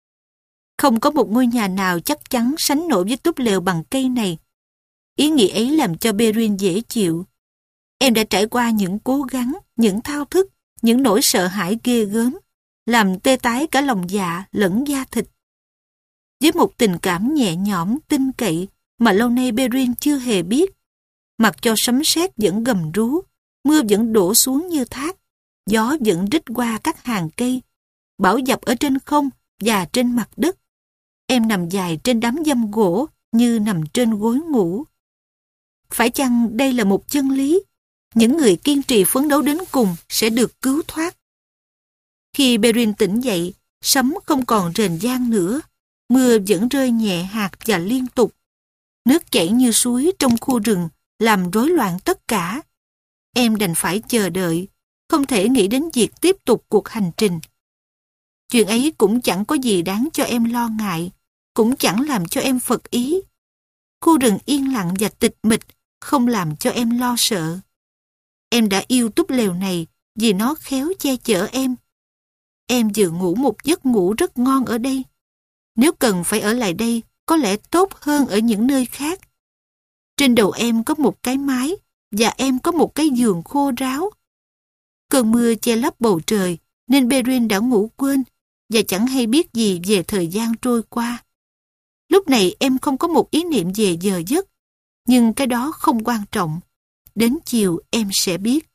Không có một ngôi nhà nào chắc chắn sánh nổi với túp lều bằng cây này. Ý nghĩ ấy làm cho Perrin dễ chịu. Em đã trải qua những cố gắng, những thao thức, những nỗi sợ hãi ghê gớm, làm tê tái cả lòng dạ lẫn da thịt. Với một tình cảm nhẹ nhõm, tin cậy mà lâu nay Perrin chưa hề biết, mặc cho sấm sét vẫn gầm rú, mưa vẫn đổ xuống như thác, gió vẫn rít qua các hàng cây, bão dập ở trên không và trên mặt đất. Em nằm dài trên đám dăm gỗ như nằm trên gối ngủ. Phải chăng đây là một chân lý? Những người kiên trì phấn đấu đến cùng sẽ được cứu thoát. Khi Perrin tỉnh dậy, sấm không còn rền vang nữa, mưa vẫn rơi nhẹ hạt và liên tục. Nước chảy như suối trong khu rừng làm rối loạn tất cả. Em đành phải chờ đợi, không thể nghĩ đến việc tiếp tục cuộc hành trình. Chuyện ấy cũng chẳng có gì đáng cho em lo ngại, cũng chẳng làm cho em phật ý. Khu rừng yên lặng và tịch mịch không làm cho em lo sợ. Em đã yêu túp lều này vì nó khéo che chở em. Em vừa ngủ một giấc ngủ rất ngon ở đây. Nếu cần phải ở lại đây, có lẽ tốt hơn ở những nơi khác. Trên đầu em có một cái mái và em có một cái giường khô ráo. Cơn mưa che lấp bầu trời nên Perrin đã ngủ quên và chẳng hay biết gì về thời gian trôi qua. Lúc này em không có một ý niệm về giờ giấc, nhưng cái đó không quan trọng. Đến chiều em sẽ biết.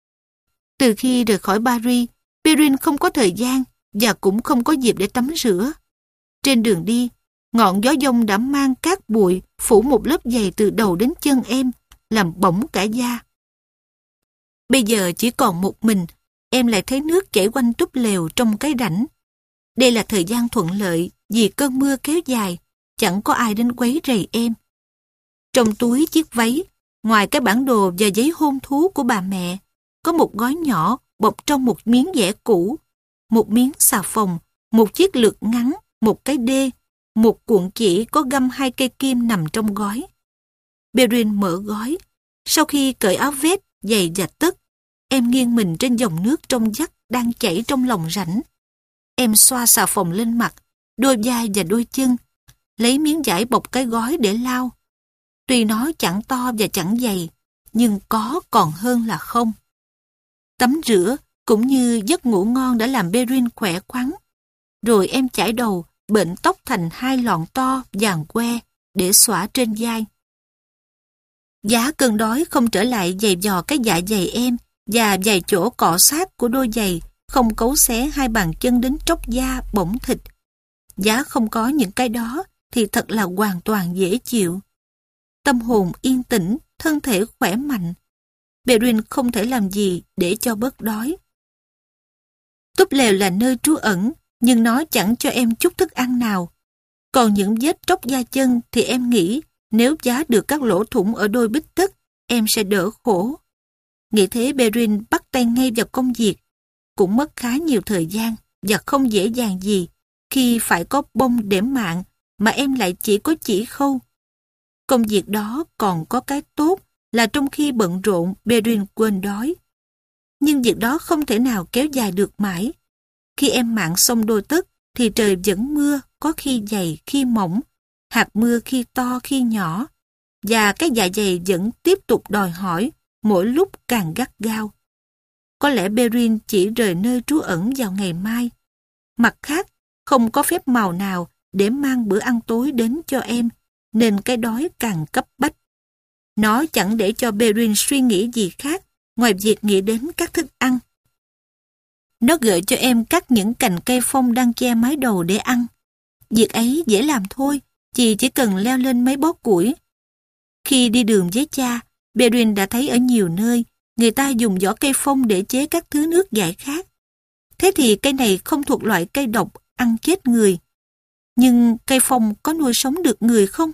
Từ khi rời khỏi Paris, Perrin không có thời gian và cũng không có dịp để tắm rửa. Trên đường đi, ngọn gió giông đã mang cát bụi phủ một lớp dày từ đầu đến chân em, làm bỏng cả da. Bây giờ chỉ còn một mình, em lại thấy nước chảy quanh túp lều trong cái rãnh. Đây là thời gian thuận lợi vì cơn mưa kéo dài, chẳng có ai đến quấy rầy em. Trong túi chiếc váy, ngoài cái bản đồ và giấy hôn thú của bà mẹ, có một gói nhỏ bọc trong một miếng vẽ cũ, một miếng xà phòng, một chiếc lược ngắn, một cái đê, một cuộn chỉ có găm hai cây kim nằm trong gói. Perrin mở gói. Sau khi cởi áo vest, giày và tất, em nghiêng mình trên dòng nước trong vắt đang chảy trong lòng rãnh. Em xoa xà phòng lên mặt, đôi vai và đôi chân, lấy miếng vải bọc cái gói để lau. Tuy nó chẳng to và chẳng dày, nhưng có còn hơn là không. Tắm rửa cũng như giấc ngủ ngon đã làm Perrin khỏe khoắn. Rồi em chải đầu, bện tóc thành hai lọn to vàng que để xõa trên vai. Giá cơn đói không trở lại giày vò cái dạ dày em và vài chỗ cọ sát của đôi giày không cấu xé hai bàn chân đến tróc da bỏng thịt. Giá không có những cái đó thì thật là hoàn toàn dễ chịu. Tâm hồn yên tĩnh, thân thể khỏe mạnh. Perrin không thể làm gì để cho bớt đói. Túp lều là nơi trú ẩn, nhưng nó chẳng cho em chút thức ăn nào. Còn những vết tróc da chân thì em nghĩ nếu giá được các lỗ thủng ở đôi bít tất, em sẽ đỡ khổ. Nghĩ thế, Perrin bắt tay ngay vào công việc. Cũng mất khá nhiều thời gian và không dễ dàng gì khi phải có bông để mạng mà em lại chỉ có chỉ khâu. Công việc đó còn có cái tốt là trong khi bận rộn, Perrin quên đói. Nhưng việc đó không thể nào kéo dài được mãi. Khi em mạng xong đôi tất thì trời vẫn mưa, có khi dày, khi mỏng, hạt mưa khi to, khi nhỏ, và cái dạ dày vẫn tiếp tục đòi hỏi, mỗi lúc càng gắt gao. Có lẽ Perrin chỉ rời nơi trú ẩn vào ngày mai. Mặt khác, không có phép màu nào để mang bữa ăn tối đến cho em, nên cái đói càng cấp bách. Nó chẳng để cho Perrin suy nghĩ gì khác ngoài việc nghĩ đến các thức ăn. Nó gợi cho em cắt những cành cây phong đang che mái đầu để ăn. Việc ấy dễ làm thôi, chị chỉ cần leo lên mấy bó củi. Khi đi đường với cha, Perrin đã thấy ở nhiều nơi người ta dùng vỏ cây phong để chế các thứ nước giải khát. Thế thì cây này không thuộc loại cây độc ăn chết người. Nhưng cây phong có nuôi sống được người không?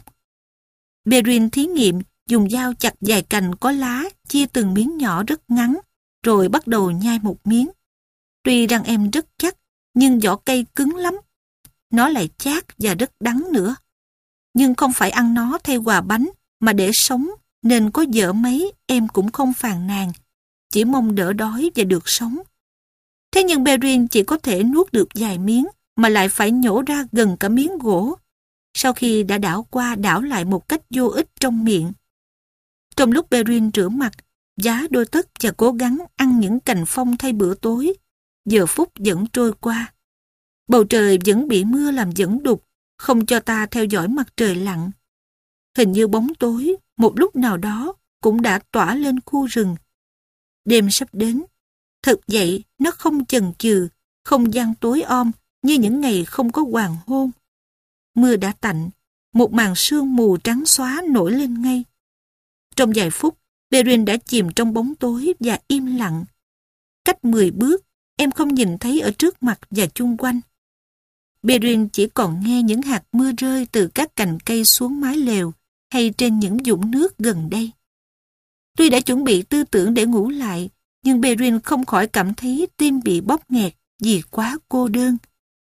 Perrin thí nghiệm dùng dao chặt vài cành có lá, chia từng miếng nhỏ rất ngắn, rồi bắt đầu nhai một miếng. Tuy răng em rất chắc, nhưng vỏ cây cứng lắm. Nó lại chát và rất đắng nữa. Nhưng không phải ăn nó thay quà bánh, mà để sống, nên có dở mấy em cũng không phàn nàn, chỉ mong đỡ đói và được sống. Thế nhưng Perrin chỉ có thể nuốt được vài miếng, mà lại phải nhổ ra gần cả miếng gỗ, sau khi đã đảo qua đảo lại một cách vô ích trong miệng. Trong lúc Perrin rửa mặt, vá đôi tất và cố gắng ăn những cành phong thay bữa tối, giờ phút vẫn trôi qua. Bầu trời vẫn bị mưa làm vẫn đục, không cho ta theo dõi mặt trời lặn. Hình như bóng tối, một lúc nào đó, cũng đã tỏa lên khu rừng. Đêm sắp đến. Thật vậy, nó không chần chừ, không gian tối om như những ngày không có hoàng hôn. Mưa đã tạnh, một màn sương mù trắng xóa nổi lên ngay. Trong vài phút, Perrin đã chìm trong bóng tối và im lặng. Cách mười bước, em không nhìn thấy ở trước mặt và chung quanh. Perrin chỉ còn nghe những hạt mưa rơi từ các cành cây xuống mái lều hay trên những vũng nước gần đây. Tuy đã chuẩn bị tư tưởng để ngủ lại, nhưng Perrin không khỏi cảm thấy tim bị bóp nghẹt vì quá cô đơn.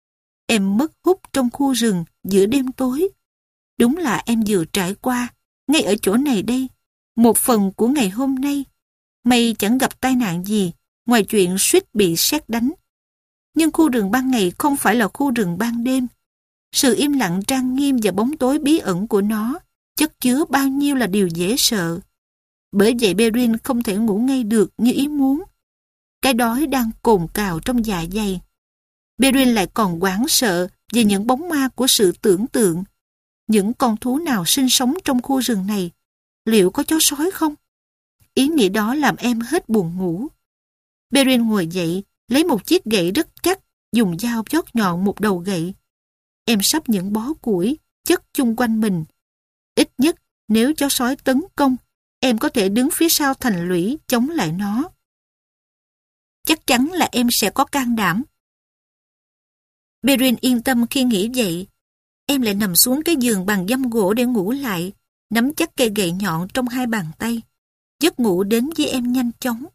Em mất hút trong khu rừng giữa đêm tối. Đúng là em vừa trải qua, ngay ở chỗ này đây, một phần của ngày hôm nay. May chẳng gặp tai nạn gì, ngoài chuyện suýt bị sét đánh. Nhưng khu rừng ban ngày không phải là khu rừng ban đêm. Sự im lặng trang nghiêm và bóng tối bí ẩn của nó chất chứa bao nhiêu là điều dễ sợ. Bởi vậy Perrin không thể ngủ ngay được như ý muốn. Cái đói đang cồn cào trong dạ dày. Perrin lại còn hoảng sợ về những bóng ma của sự tưởng tượng. Những con thú nào sinh sống trong khu rừng này? Liệu có chó sói không? Ý nghĩ đó làm em hết buồn ngủ. Perrin ngồi dậy, lấy một chiếc gậy rất chắc, dùng dao chót nhọn một đầu gậy. Em sắp những bó củi, chất chung quanh mình. Ít nhất, nếu chó sói tấn công, em có thể đứng phía sau thành lũy chống lại nó. Chắc chắn là em sẽ có can đảm. Perrin yên tâm khi nghĩ vậy. Em lại nằm xuống cái giường bằng dăm gỗ để ngủ lại, nắm chắc cây gậy nhọn trong hai bàn tay. Giấc ngủ đến với em nhanh chóng.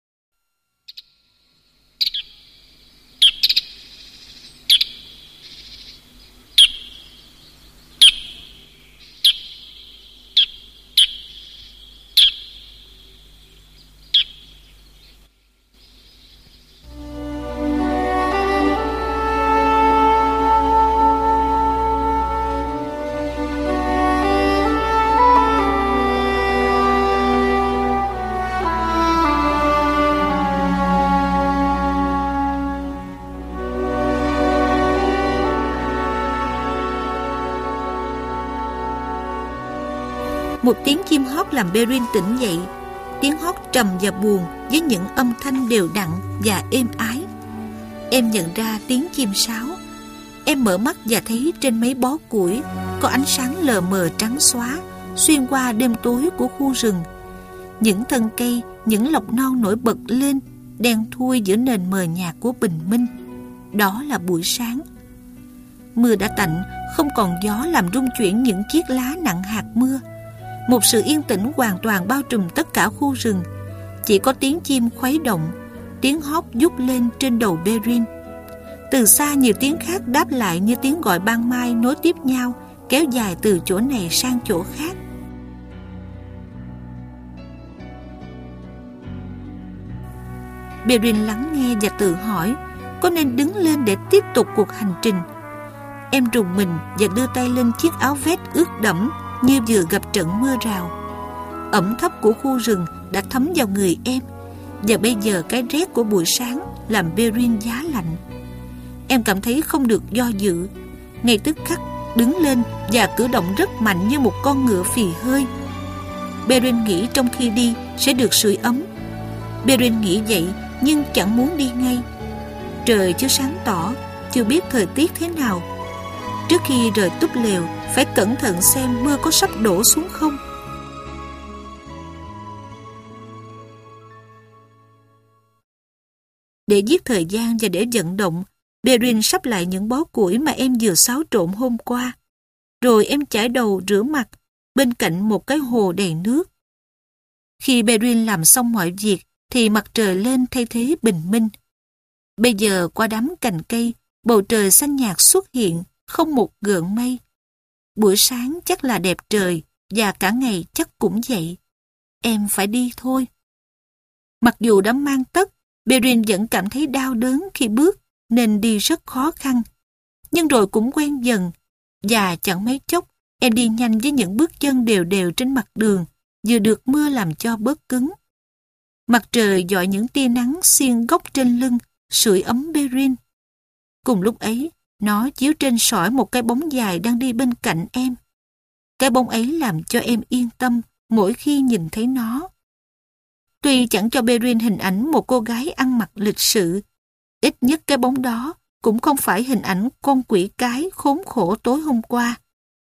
Một tiếng chim hót làm Perrin tỉnh dậy. Tiếng hót trầm và buồn với những âm thanh đều đặn và êm ái. Em nhận ra tiếng chim sáo. Em mở mắt và thấy trên mấy bó củi có ánh sáng lờ mờ trắng xóa xuyên qua đêm tối của khu rừng. Những thân cây, những lộc non nổi bật lên, đen thui giữa nền mờ nhạt của bình minh. đó là buổi sáng. Mưa đã tạnh, không còn gió làm rung chuyển những chiếc lá nặng hạt mưa. Một sự yên tĩnh hoàn toàn bao trùm tất cả khu rừng. Chỉ có tiếng chim khuấy động, tiếng hót vút lên trên đầu Perrin. Từ xa nhiều tiếng khác đáp lại như tiếng gọi ban mai nối tiếp nhau, kéo dài từ chỗ này sang chỗ khác. Perrin lắng nghe và tự hỏi có nên đứng lên để tiếp tục cuộc hành trình. Em rùng mình và đưa tay lên chiếc áo vest ướt đẫm như vừa gặp trận mưa rào. Ẩm thấp của khu rừng đã thấm vào người em, và bây giờ cái rét của buổi sáng làm Perrin giá lạnh. Em cảm thấy không được do dự, ngay tức khắc đứng lên và cử động rất mạnh như một con ngựa phì hơi. Perrin nghĩ trong khi đi sẽ được sưởi ấm. Perrin nghĩ vậy nhưng chẳng muốn đi ngay. Trời chưa sáng tỏ, chưa biết thời tiết thế nào. Trước khi rời túp lều phải cẩn thận xem mưa có sắp đổ xuống không. Để giết thời gian và để vận động, Perrin sắp lại những bó củi mà em vừa xáo trộn hôm qua. Rồi em chải đầu rửa mặt bên cạnh một cái hồ đầy nước. Khi Perrin làm xong mọi việc thì mặt trời lên thay thế bình minh. Bây giờ qua đám cành cây, bầu trời xanh nhạt xuất hiện, không một gợn mây. Buổi sáng chắc là đẹp trời và cả ngày chắc cũng vậy. Em phải đi thôi. Mặc dù đã mang tất, Perrin vẫn cảm thấy đau đớn khi bước nên đi rất khó khăn. Nhưng rồi cũng quen dần và chẳng mấy chốc em đi nhanh với những bước chân đều đều trên mặt đường, vừa được mưa làm cho bớt cứng. Mặt trời dọi những tia nắng xiên góc trên lưng, sưởi ấm Perrin. Cùng lúc ấy, nó chiếu trên sỏi một cái bóng dài đang đi bên cạnh em. Cái bóng ấy làm cho em yên tâm mỗi khi nhìn thấy nó. Tuy chẳng cho Perrin hình ảnh một cô gái ăn mặc lịch sự, ít nhất cái bóng đó cũng không phải hình ảnh con quỷ cái khốn khổ tối hôm qua.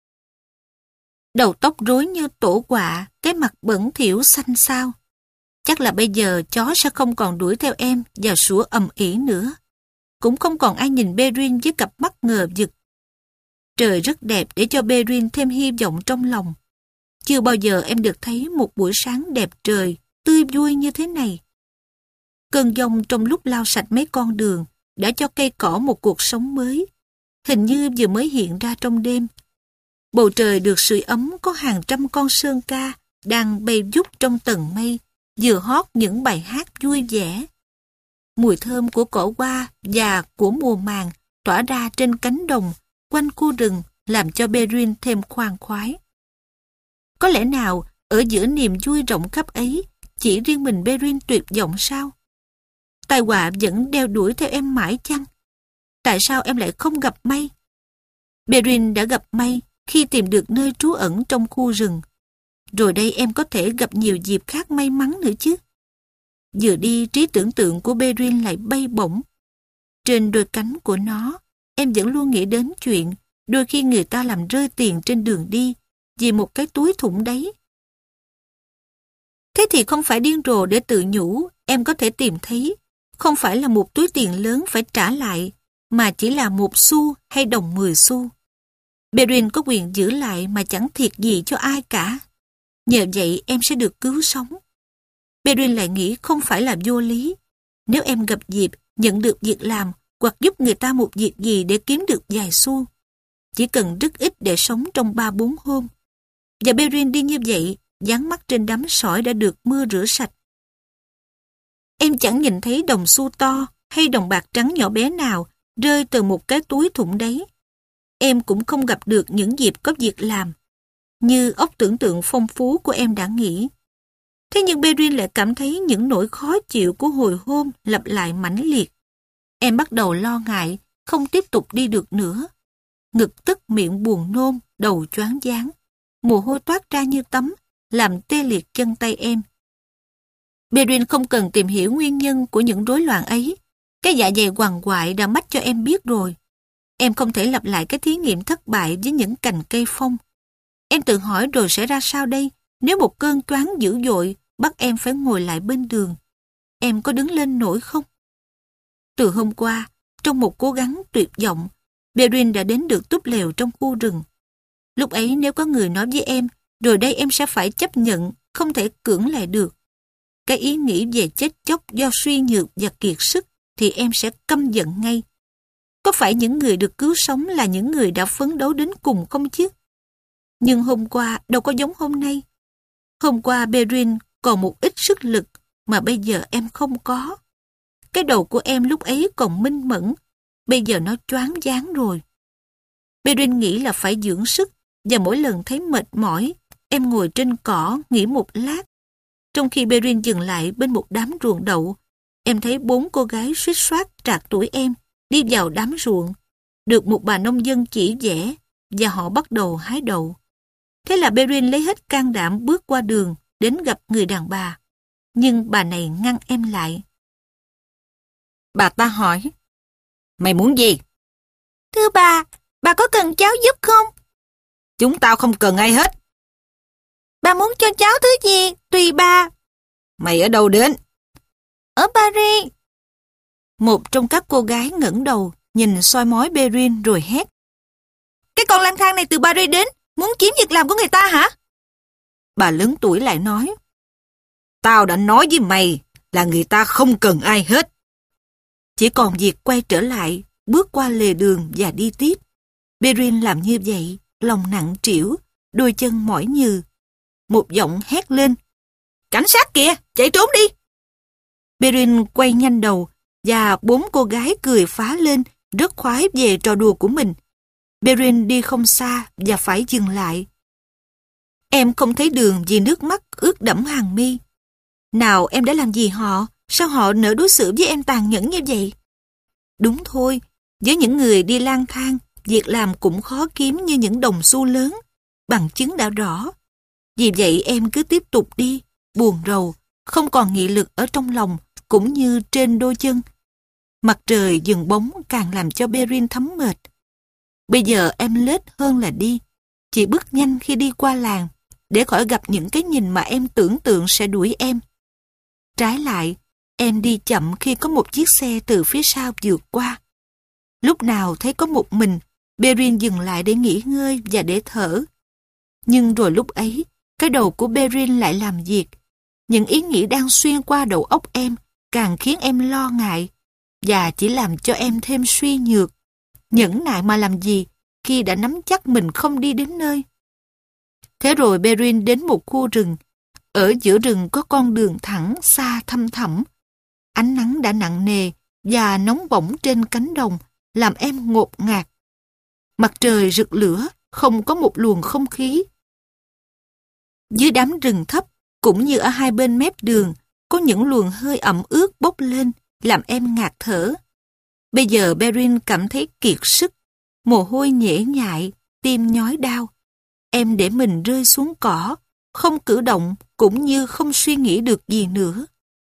Đầu tóc rối như tổ quạ, cái mặt bẩn thỉu xanh xao. Chắc là bây giờ chó sẽ không còn đuổi theo em và sủa ầm ĩ nữa. Cũng không còn ai nhìn Perrin với cặp mắt ngờ vực. Trời rất đẹp để cho Perrin thêm hy vọng trong lòng. Chưa bao giờ em được thấy một buổi sáng đẹp trời, tươi vui như thế này. Cơn giông trong lúc lau sạch mấy con đường đã cho cây cỏ một cuộc sống mới, hình như vừa mới hiện ra trong đêm. Bầu trời được sưởi ấm có hàng trăm con sơn ca đang bay vút trong tầng mây, vừa hót những bài hát vui vẻ. Mùi thơm của cỏ hoa và của mùa màng tỏa ra trên cánh đồng, quanh khu rừng làm cho Perrin thêm khoan khoái. Có lẽ nào ở giữa niềm vui rộng khắp ấy, chỉ riêng mình Perrin tuyệt vọng sao? Tai họa vẫn đeo đuổi theo em mãi chăng? Tại sao em lại không gặp May? Perrin đã gặp May khi tìm được nơi trú ẩn trong khu rừng. Rồi đây em có thể gặp nhiều dịp khác may mắn nữa chứ. Vừa đi, trí tưởng tượng của Perrin lại bay bổng. Trên đôi cánh của nó, em vẫn luôn nghĩ đến chuyện đôi khi người ta làm rơi tiền trên đường đi vì một cái túi thủng đấy. Thế thì không phải điên rồ để tự nhủ em có thể tìm thấy, không phải là một túi tiền lớn phải trả lại, mà chỉ là một xu hay đồng mười xu. Perrin có quyền giữ lại mà chẳng thiệt gì cho ai cả. Nhờ vậy em sẽ được cứu sống. Perrin lại nghĩ không phải là vô lý. Nếu em gặp dịp nhận được việc làm hoặc giúp người ta một việc gì để kiếm được vài xu, chỉ cần rất ít để sống trong ba bốn hôm. Và Perrin đi như vậy, dán mắt trên đám sỏi đã được mưa rửa sạch. Em chẳng nhìn thấy đồng xu to hay đồng bạc trắng nhỏ bé nào rơi từ một cái túi thủng đấy. Em cũng không gặp được những dịp có việc làm, như óc tưởng tượng phong phú của em đã nghĩ. Thế nhưng Perrin lại cảm thấy những nỗi khó chịu của hồi hôm lặp lại mãnh liệt. Em bắt đầu lo ngại, không tiếp tục đi được nữa. Ngực tức, miệng buồn nôn, đầu choáng váng. Mồ hôi toát ra như tắm, làm tê liệt chân tay em. Perrin không cần tìm hiểu nguyên nhân của những rối loạn ấy. Cái dạ dày quằn quại đã mách cho em biết rồi. Em không thể lặp lại cái thí nghiệm thất bại với những cành cây phong. Em tự hỏi rồi sẽ ra sao đây nếu một cơn choáng dữ dội bắt em phải ngồi lại bên đường. Em có đứng lên nổi không? Từ hôm qua, trong một cố gắng tuyệt vọng, Perrin đã đến được túp lều trong khu rừng. Lúc ấy nếu có người nói với em, rồi đây em sẽ phải chấp nhận, không thể cưỡng lại được. Cái ý nghĩ về chết chóc do suy nhược và kiệt sức thì em sẽ căm giận ngay. Có phải những người được cứu sống là những người đã phấn đấu đến cùng không chứ? Nhưng hôm qua đâu có giống hôm nay. Hôm qua Perrin còn một ít sức lực mà bây giờ em không có. Cái đầu của em lúc ấy còn minh mẫn, bây giờ nó choáng váng rồi. Perrin nghĩ là phải dưỡng sức, và mỗi lần thấy mệt mỏi, em ngồi trên cỏ nghỉ một lát. Trong khi Perrin dừng lại bên một đám ruộng đậu, em thấy bốn cô gái suýt soát trạc tuổi em đi vào đám ruộng, được một bà nông dân chỉ vẽ, và họ bắt đầu hái đậu. Thế là Perrin lấy hết can đảm bước qua đường đến gặp người đàn bà, nhưng bà này ngăn em lại. Bà ta hỏi, mày muốn gì? Thưa bà, bà có cần cháu giúp không? Chúng tao không cần ai hết. Bà muốn cho cháu thứ gì? Tùy bà. Mày ở đâu đến? Ở Paris. Một trong các cô gái ngẩng đầu, nhìn soi mói Perrin rồi hét. Cái con lang thang này từ Paris đến, muốn chiếm việc làm của người ta hả? Bà lớn tuổi lại nói. Tao đã nói với mày là người ta không cần ai hết. Chỉ còn việc quay trở lại, bước qua lề đường và đi tiếp. Perrin làm như vậy, lòng nặng trĩu, đôi chân mỏi nhừ. Một giọng hét lên. Cảnh sát kìa, chạy trốn đi. Perrin quay nhanh đầu, và bốn cô gái cười phá lên, rất khoái về trò đùa của mình. Perrin đi không xa và phải dừng lại. Em không thấy đường vì nước mắt ướt đẫm hàng mi. Nào em đã làm gì họ? Sao họ nỡ đối xử với em tàn nhẫn như vậy? Đúng thôi, với những người đi lang thang, việc làm cũng khó kiếm như những đồng xu lớn. Bằng chứng đã rõ. Vì vậy em cứ tiếp tục đi, buồn rầu, không còn nghị lực ở trong lòng, cũng như trên đôi chân. Mặt trời dừng bóng càng làm cho Perrin thấm mệt. Bây giờ em lết hơn là đi, chỉ bước nhanh khi đi qua làng, để khỏi gặp những cái nhìn mà em tưởng tượng sẽ đuổi em. Trái lại, em đi chậm khi có một chiếc xe từ phía sau vượt qua. Lúc nào thấy có một mình, Perrin dừng lại để nghỉ ngơi và để thở. Nhưng rồi lúc ấy, cái đầu của Perrin lại làm việc. Những ý nghĩ đang xuyên qua đầu óc em càng khiến em lo ngại và chỉ làm cho em thêm suy nhược. Nhẫn nại mà làm gì khi đã nắm chắc mình không đi đến nơi. Thế rồi Perrin đến một khu rừng. Ở giữa rừng có con đường thẳng xa thăm thẳm. Ánh nắng đã nặng nề và nóng bỏng trên cánh đồng làm em ngột ngạt. Mặt trời rực lửa, không có một luồng không khí. Dưới đám rừng thấp, cũng như ở hai bên mép đường, có những luồng hơi ẩm ướt bốc lên, làm em ngạt thở. Bây giờ Perrin cảm thấy kiệt sức, mồ hôi nhễ nhại, tim nhói đau. Em để mình rơi xuống cỏ, không cử động, cũng như không suy nghĩ được gì nữa.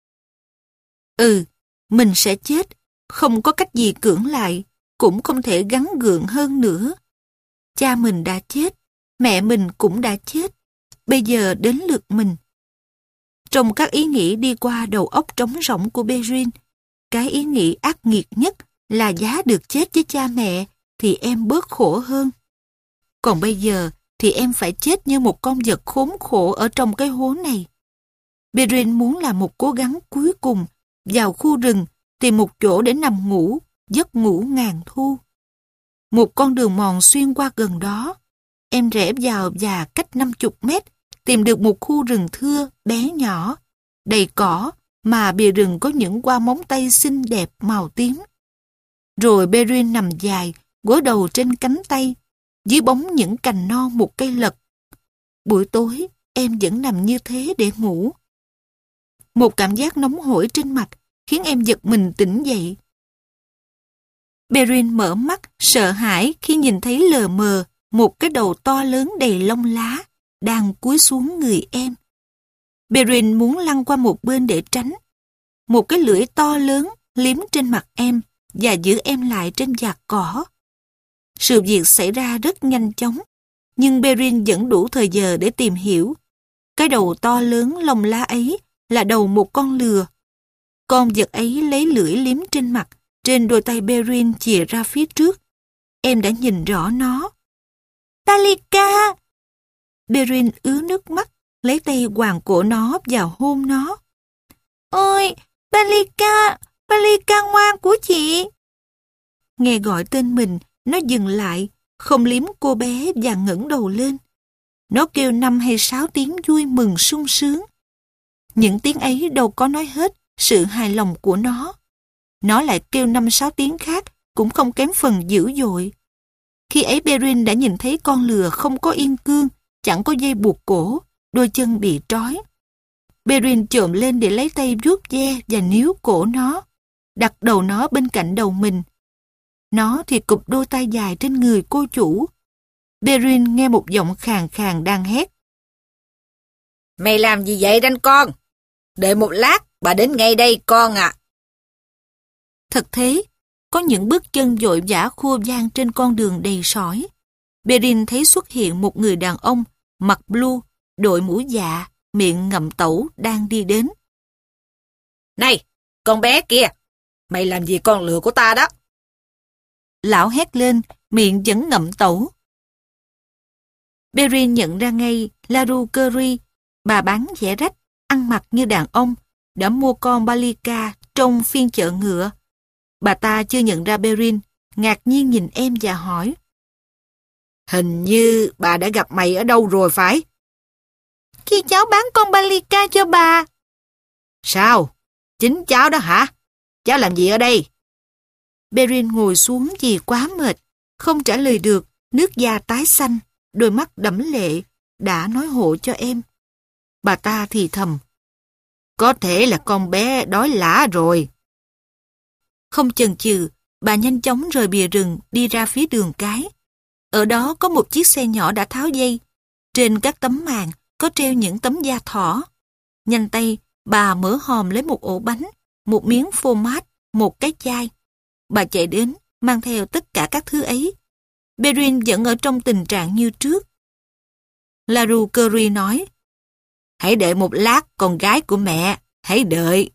Ừ, mình sẽ chết, không có cách gì cưỡng lại, cũng không thể gắng gượng hơn nữa. Cha mình đã chết, mẹ mình cũng đã chết, bây giờ đến lượt mình. Trong các ý nghĩ đi qua đầu óc trống rỗng của Perrin, cái ý nghĩ ác nghiệt nhất là giá được chết với cha mẹ thì em bớt khổ hơn. Còn bây giờ thì em phải chết như một con vật khốn khổ ở trong cái hố này. Perrin muốn làm một cố gắng cuối cùng vào khu rừng tìm một chỗ để nằm ngủ, giấc ngủ ngàn thu. Một con đường mòn xuyên qua gần đó. Em rẽ vào và cách năm chục mét tìm được một khu rừng thưa, bé nhỏ, đầy cỏ mà bìa rừng có những hoa móng tay xinh đẹp màu tím. Rồi Perrin nằm dài, gối đầu trên cánh tay, dưới bóng những cành non một cây lật. Buổi tối, em vẫn nằm như thế để ngủ. Một cảm giác nóng hổi trên mặt khiến em giật mình tỉnh dậy. Perrin mở mắt, sợ hãi khi nhìn thấy lờ mờ một cái đầu to lớn đầy lông lá đang cúi xuống người em. Perrin muốn lăn qua một bên để tránh. Một cái lưỡi to lớn liếm trên mặt em và giữ em lại trên vạt cỏ. Sự việc xảy ra rất nhanh chóng, nhưng Perrin vẫn đủ thời giờ để tìm hiểu. Cái đầu to lớn lông lá ấy là đầu một con lừa. Con vật ấy lấy lưỡi liếm trên mặt trên đôi tay Perrin chìa ra phía trước. Em đã nhìn rõ nó. Balika! Perrin ứa nước mắt, lấy tay quàng cổ nó và hôn nó. Ôi, Balika! Balika ngoan của chị! Nghe gọi tên mình, nó dừng lại, không liếm cô bé và ngẩng đầu lên. Nó kêu năm hay sáu tiếng vui mừng sung sướng. Những tiếng ấy đâu có nói hết sự hài lòng của nó. Nó lại kêu năm sáu tiếng khác, cũng không kém phần dữ dội. Khi ấy Perrin đã nhìn thấy con lừa không có yên cương, chẳng có dây buộc cổ, đôi chân bị trói. Perrin chồm lên để lấy tay vuốt ve và níu cổ nó, đặt đầu nó bên cạnh đầu mình. Nó thì cụp đôi tay dài trên người cô chủ. Perrin nghe một giọng khàn khàn đang hét. Mày làm gì vậy đanh con? Đợi một lát, bà đến ngay đây con ạ. À. Thật thế, có những bước chân vội vã khua vang trên con đường đầy sỏi. Perrin thấy xuất hiện một người đàn ông, mặc blue, đội mũ dạ, miệng ngậm tẩu đang đi đến. Này, con bé kia, mày làm gì con lừa của ta đó? Lão hét lên, miệng vẫn ngậm tẩu. Perrin nhận ra ngay Laru Curry, bà bán dẻ rách, ăn mặc như đàn ông, đã mua con Balika trong phiên chợ ngựa. Bà ta chưa nhận ra Perrin, ngạc nhiên nhìn em và hỏi. Hình như bà đã gặp mày ở đâu rồi phải? Khi cháu bán con Balika cho bà. Sao? Chính cháu đó hả? Cháu làm gì ở đây? Perrin ngồi xuống vì quá mệt, không trả lời được, nước da tái xanh, đôi mắt đẫm lệ, đã nói hộ cho em. Bà ta thì thầm. Có thể là con bé đói lả rồi. Không chần chừ, bà nhanh chóng rời bìa rừng đi ra phía đường cái. Ở đó có một chiếc xe nhỏ đã tháo dây. Trên các tấm màn có treo những tấm da thỏ. Nhanh tay, bà mở hòm lấy một ổ bánh, một miếng phô mát, một cái chai. Bà chạy đến, mang theo tất cả các thứ ấy. Perrin vẫn ở trong tình trạng như trước. Laru Curry nói, hãy đợi một lát con gái của mẹ, hãy đợi.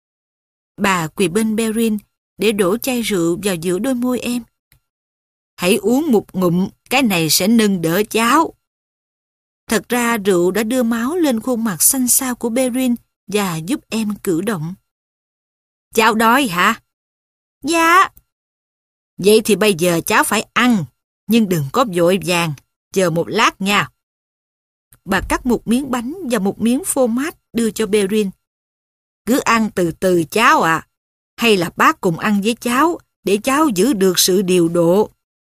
Bà quỳ bên Perrin để đổ chai rượu vào giữa đôi môi em. Hãy uống một ngụm, cái này sẽ nâng đỡ cháu. Thật ra rượu đã đưa máu lên khuôn mặt xanh xao của Perrin và giúp em cử động. Cháu đói hả? Dạ. Vậy thì bây giờ cháu phải ăn, nhưng đừng có vội vàng, chờ một lát nha. Bà cắt một miếng bánh và một miếng phô mát đưa cho Perrin. Cứ ăn từ từ cháu ạ. À. Hay là bác cùng ăn với cháu, để cháu giữ được sự điều độ.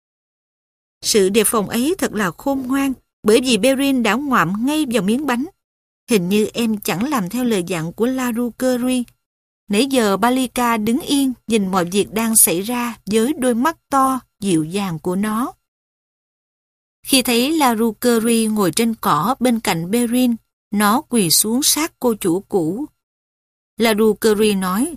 Sự đề phòng ấy thật là khôn ngoan, bởi vì Perrin đã ngoạm ngay vào miếng bánh. Hình như em chẳng làm theo lời dặn của Laru Curry. Nãy giờ Balika đứng yên nhìn mọi việc đang xảy ra với đôi mắt to, dịu dàng của nó. Khi thấy Laru Curry ngồi trên cỏ bên cạnh Perrin, nó quỳ xuống sát cô chủ cũ. Laru Curry nói,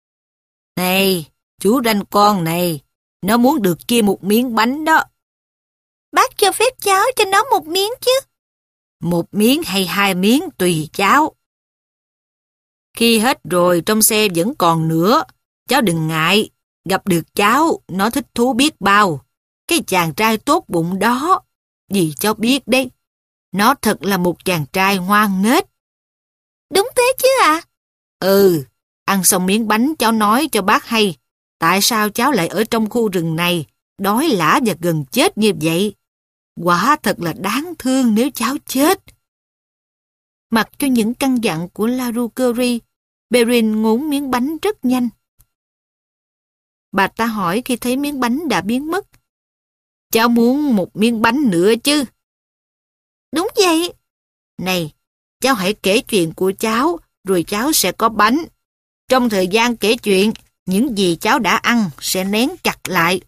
này, chú ranh con này, nó muốn được kia một miếng bánh đó. Bác cho phép cháu cho nó một miếng chứ. Một miếng hay hai miếng tùy cháu. Khi hết rồi trong xe vẫn còn nữa, cháu đừng ngại, gặp được cháu, nó thích thú biết bao. Cái chàng trai tốt bụng đó, vì cháu biết đấy, nó thật là một chàng trai ngoan nghếch. Đúng thế chứ ạ? À? Ừ, ăn xong miếng bánh cháu nói cho bác hay, tại sao cháu lại ở trong khu rừng này, đói lả và gần chết như vậy. Quả thật là đáng thương nếu cháu chết. Mặc cho những căn dặn của Laru Curry, Perrin ngốn miếng bánh rất nhanh. Bà ta hỏi khi thấy miếng bánh đã biến mất. Cháu muốn một miếng bánh nữa chứ? Đúng vậy. Này, cháu hãy kể chuyện của cháu, rồi cháu sẽ có bánh. Trong thời gian kể chuyện, những gì cháu đã ăn sẽ nén chặt lại.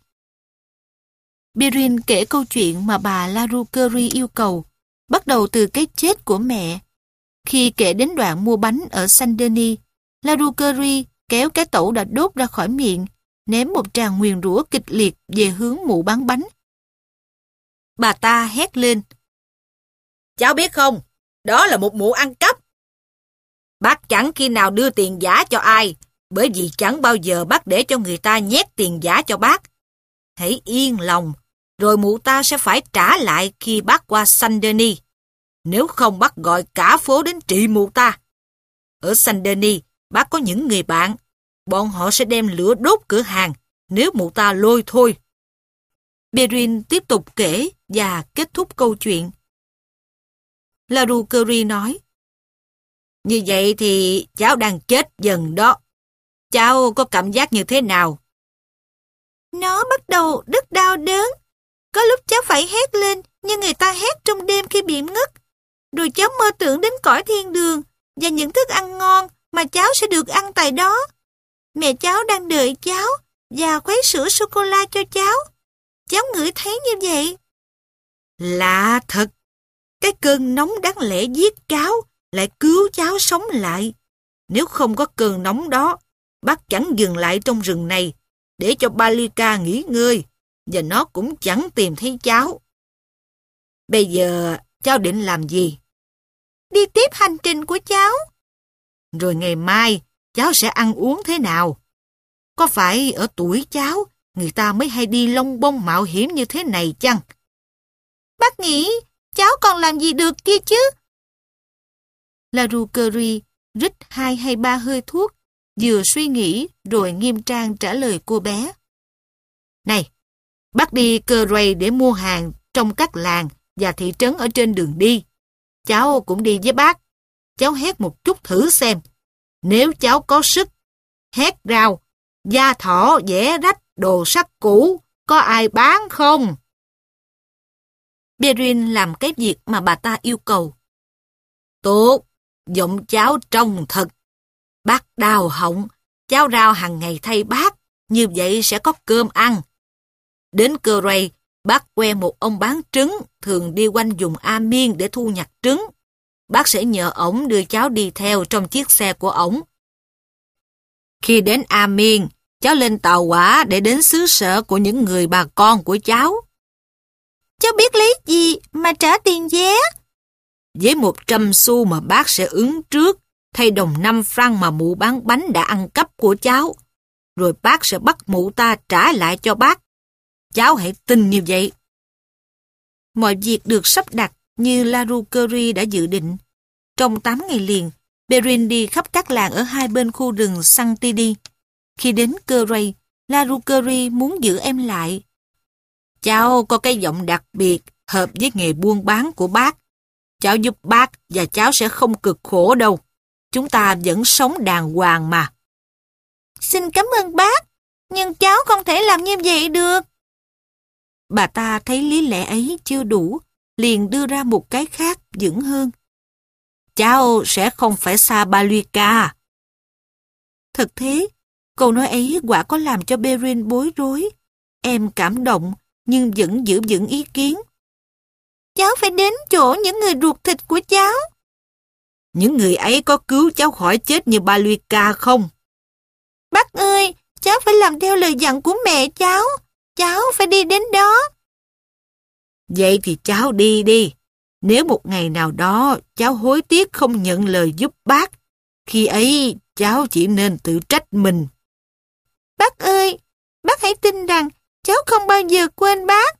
Perrin kể câu chuyện mà bà Laru Curry yêu cầu, bắt đầu từ cái chết của mẹ. Khi kể đến đoạn mua bánh ở Saint Denis, Laru Curry kéo cái tẩu đã đốt ra khỏi miệng, ném một tràng nguyền rủa kịch liệt về hướng mụ bán bánh. Bà ta hét lên. Cháu biết không, đó là một mụ ăn cắp. Bác chẳng khi nào đưa tiền giả cho ai, Bởi vì chẳng bao giờ bác để cho người ta nhét tiền giả cho bác. Hãy yên lòng, rồi mụ ta sẽ phải trả lại khi bác qua Saint-Denis. Nếu không bác gọi cả phố đến trị mụ ta. Ở Saint-Denis, bác có những người bạn. Bọn họ sẽ đem lửa đốt cửa hàng nếu mụ ta lôi thôi. Perrin tiếp tục kể và kết thúc câu chuyện. Larouquerie nói, như vậy thì cháu đang chết dần đó. Cháu có cảm giác như thế nào? Nó bắt đầu rất đau đớn. Có lúc cháu phải hét lên như người ta hét trong đêm khi bị ngất. Rồi cháu mơ tưởng đến cõi thiên đường và những thức ăn ngon mà cháu sẽ được ăn tại đó. Mẹ cháu đang đợi cháu và khuấy sữa sô-cô-la cho cháu. Cháu ngửi thấy như vậy. Lạ thật. Cái cơn nóng đáng lẽ giết cháu lại cứu cháu sống lại. Nếu không có cơn nóng đó, bác chẳng dừng lại trong rừng này để cho Balika nghỉ ngơi, và nó cũng chẳng tìm thấy cháu. Bây giờ cháu định làm gì? Đi tiếp hành trình của cháu. Rồi ngày mai cháu sẽ ăn uống thế nào? Có phải ở tuổi cháu người ta mới hay đi lông bông mạo hiểm như thế này chăng? Bác nghĩ cháu còn làm gì được kia chứ? Larouquerie rít hai hay ba hơi thuốc, vừa suy nghĩ rồi nghiêm trang trả lời cô bé. Này, bác đi Cray để mua hàng trong các làng và thị trấn ở trên đường đi. Cháu cũng đi với bác. Cháu hét một chút thử xem. Nếu cháu có sức, hét rao, da thỏ, vẽ rách, đồ sắt cũ, có ai bán không? Perrin làm cái việc mà bà ta yêu cầu. Tốt, giọng cháu trông thật. Bác đau họng, cháu rao hàng ngày thay bác, như vậy sẽ có cơm ăn. Đến Cray, bác quen một ông bán trứng, thường đi quanh vùng Amiens để thu nhặt trứng. Bác sẽ nhờ ổng đưa cháu đi theo trong chiếc xe của ổng. Khi đến Amiens, cháu lên tàu hỏa để đến xứ sở của những người bà con của cháu. Cháu biết lấy gì mà trả tiền vé? Với một trăm xu mà bác sẽ ứng trước, thay đồng năm franc mà mụ bán bánh đã ăn cắp của cháu. Rồi bác sẽ bắt mụ ta trả lại cho bác. Cháu hãy tin như vậy. Mọi việc được sắp đặt như Larouquerie đã dự định. Trong tám ngày liền, Perrin đi khắp các làng ở hai bên khu rừng Saint-Denis. Khi đến Cray, Larouquerie muốn giữ em lại. Cháu có cái giọng đặc biệt, hợp với nghề buôn bán của bác. Cháu giúp bác và cháu sẽ không cực khổ đâu. Chúng ta vẫn sống đàng hoàng mà. Xin cảm ơn bác, nhưng cháu không thể làm như vậy được. Bà ta thấy lý lẽ ấy chưa đủ, liền đưa ra một cái khác vững hơn. Cháu sẽ không phải xa Balika. Thật thế, câu nói ấy quả có làm cho Perrin bối rối. Em cảm động, nhưng vẫn giữ vững ý kiến. Cháu phải đến chỗ những người ruột thịt của cháu. Những người ấy có cứu cháu khỏi chết như Balika không? Bác ơi, cháu phải làm theo lời dặn của mẹ cháu. Cháu phải đi đến đó. Vậy thì cháu đi đi. Nếu một ngày nào đó cháu hối tiếc không nhận lời giúp bác, khi ấy cháu chỉ nên tự trách mình. Bác ơi, bác hãy tin rằng cháu không bao giờ quên bác.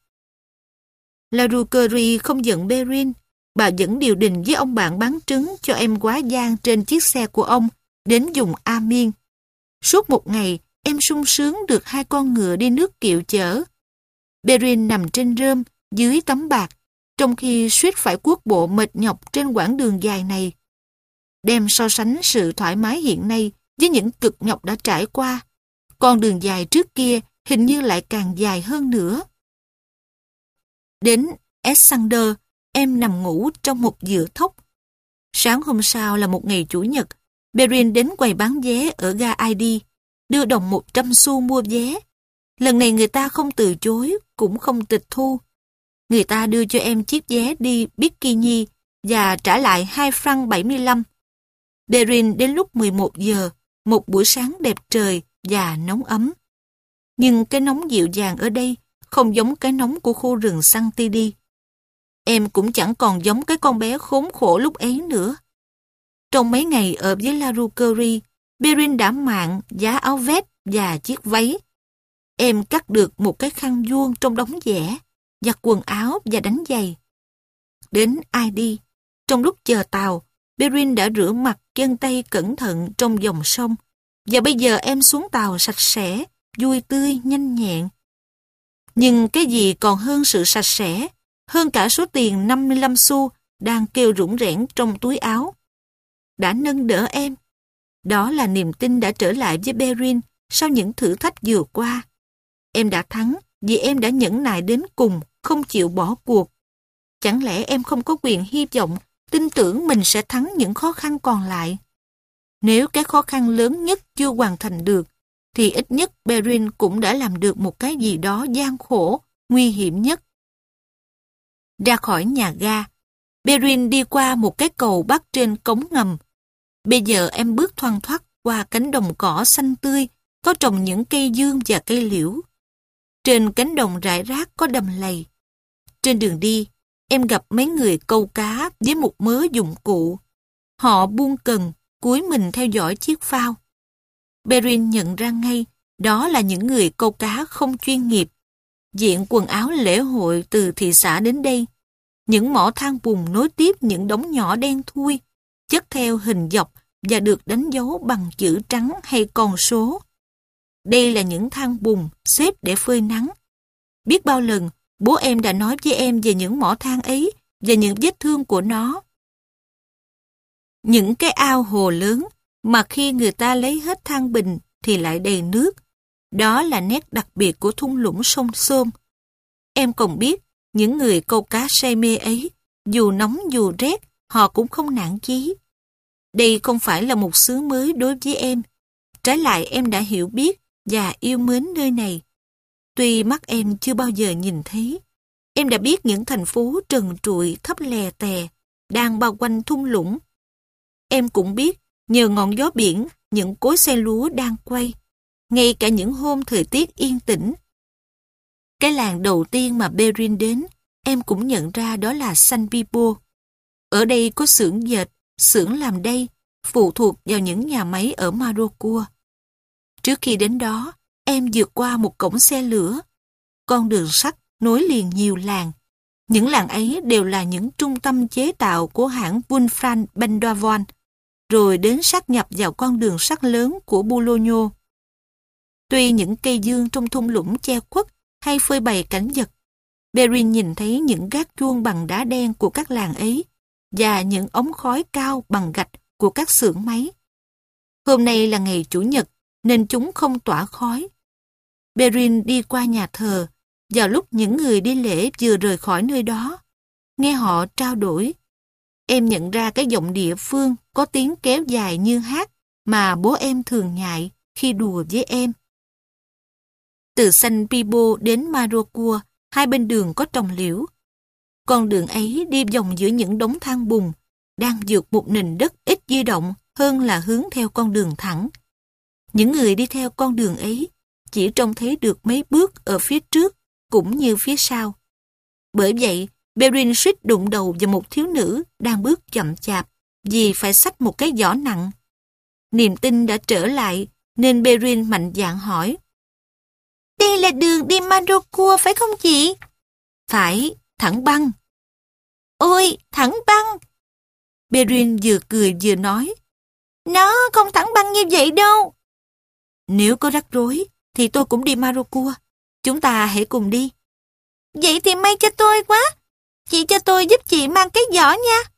Larouquerie không giận Perrin. Bà vẫn điều đình với ông bạn bán trứng cho em quá giang trên chiếc xe của ông đến vùng Amiens. Suốt một ngày, em sung sướng được hai con ngựa đi nước kiệu chở. Perrin nằm trên rơm dưới tấm bạc, trong khi suýt phải cuốc bộ mệt nhọc trên quãng đường dài này. Đem so sánh sự thoải mái hiện nay với những cực nhọc đã trải qua, con đường dài trước kia hình như lại càng dài hơn nữa. Đến Alexander, em nằm ngủ trong một dựa thóc. Sáng hôm sau là một ngày Chủ nhật, Perrin đến quầy bán vé ở ga i đê, đưa đồng một trăm xu mua vé. Lần này người ta không từ chối, cũng không tịch thu. Người ta đưa cho em chiếc vé đi Bikini và trả lại hai franc bảy mươi lăm. Perrin đến lúc mười một giờ, một buổi sáng đẹp trời và nóng ấm. Nhưng cái nóng dịu dàng ở đây không giống cái nóng của khu rừng Saint-Denis. Em cũng chẳng còn giống cái con bé khốn khổ lúc ấy nữa. Trong mấy ngày ở với Larouquerie, Perrin đã mạn giá áo vest và chiếc váy. Em cắt được một cái khăn vuông trong đống vẽ, giặt quần áo và đánh giày. Đến i đê, trong lúc chờ tàu, Perrin đã rửa mặt chân tay cẩn thận trong dòng sông. Và bây giờ em xuống tàu sạch sẽ, vui tươi, nhanh nhẹn. Nhưng cái gì còn hơn sự sạch sẽ, hơn cả số tiền năm mươi lăm xu đang kêu rủng rẽn trong túi áo. Đã nâng đỡ em. Đó là niềm tin đã trở lại với Perrin sau những thử thách vừa qua. Em đã thắng vì em đã nhẫn nại đến cùng, không chịu bỏ cuộc. Chẳng lẽ em không có quyền hy vọng, tin tưởng mình sẽ thắng những khó khăn còn lại? Nếu cái khó khăn lớn nhất chưa hoàn thành được, thì ít nhất Perrin cũng đã làm được một cái gì đó gian khổ, nguy hiểm nhất. Ra khỏi nhà ga, Perrin đi qua một cái cầu bắc trên cống ngầm. Bây giờ em bước thoăn thoắt qua cánh đồng cỏ xanh tươi, có trồng những cây dương và cây liễu. Trên cánh đồng rải rác có đầm lầy. Trên đường đi, em gặp mấy người câu cá với một mớ dụng cụ. Họ buông cần, cúi mình theo dõi chiếc phao. Perrin nhận ra ngay, đó là những người câu cá không chuyên nghiệp. Diện quần áo lễ hội từ thị xã đến đây. Những mỏ than bùn nối tiếp những đống nhỏ đen thui, chất theo hình dọc và được đánh dấu bằng chữ trắng hay con số. Đây là những than bùn xếp để phơi nắng. Biết bao lần, bố em đã nói với em về những mỏ than ấy và những vết thương của nó. Những cái ao hồ lớn mà khi người ta lấy hết than bình thì lại đầy nước. Đó là nét đặc biệt của thung lũng sông Xôm. Em còn biết, những người câu cá say mê ấy, dù nóng dù rét, họ cũng không nản chí. Đây không phải là một xứ mới đối với em. Trái lại em đã hiểu biết và yêu mến nơi này. Tuy mắt em chưa bao giờ nhìn thấy, em đã biết những thành phố trần trụi thấp lè tè, đang bao quanh thung lũng. Em cũng biết, nhờ ngọn gió biển, những cối xay lúa đang quay, ngay cả những hôm thời tiết yên tĩnh. Cái làng đầu tiên mà Perrin đến, em cũng nhận ra đó là San Pipo. Ở đây có xưởng dệt, xưởng làm đay, phụ thuộc vào những nhà máy ở Marocua. Trước khi đến đó, em vượt qua một cổng xe lửa. Con đường sắt nối liền nhiều làng. Những làng ấy đều là những trung tâm chế tạo của hãng Wolfram Bendovan, rồi đến sát nhập vào con đường sắt lớn của Boulogne. Tuy những cây dương trong thung lũng che khuất hay phơi bày cảnh vật, Perrin nhìn thấy những gác chuông bằng đá đen của các làng ấy và những ống khói cao bằng gạch của các xưởng máy. Hôm nay là ngày Chủ nhật nên chúng không tỏa khói. Perrin đi qua nhà thờ vào lúc những người đi lễ vừa rời khỏi nơi đó. Nghe họ trao đổi, em nhận ra cái giọng địa phương có tiếng kéo dài như hát mà bố em thường nhại khi đùa với em. Từ San Pipo đến Marocua, hai bên đường có trồng liễu. Con đường ấy đi vòng giữa những đống than bùn, đang vượt một nền đất ít di động hơn là hướng theo con đường thẳng. Những người đi theo con đường ấy chỉ trông thấy được mấy bước ở phía trước cũng như phía sau. Bởi vậy, Perrin suýt đụng đầu vào một thiếu nữ đang bước chậm chạp vì phải xách một cái giỏ nặng. Niềm tin đã trở lại nên Perrin mạnh dạn hỏi: "Đây là đường đi Marocua phải không chị?" "Phải, thẳng băng." "Ôi, thẳng băng!" Perrin vừa cười vừa nói: "Nó không thẳng băng như vậy đâu." "Nếu có rắc rối thì tôi cũng đi Marocua. Chúng ta hãy cùng đi." "Vậy thì may cho tôi quá. Chị cho tôi giúp chị mang cái giỏ nha."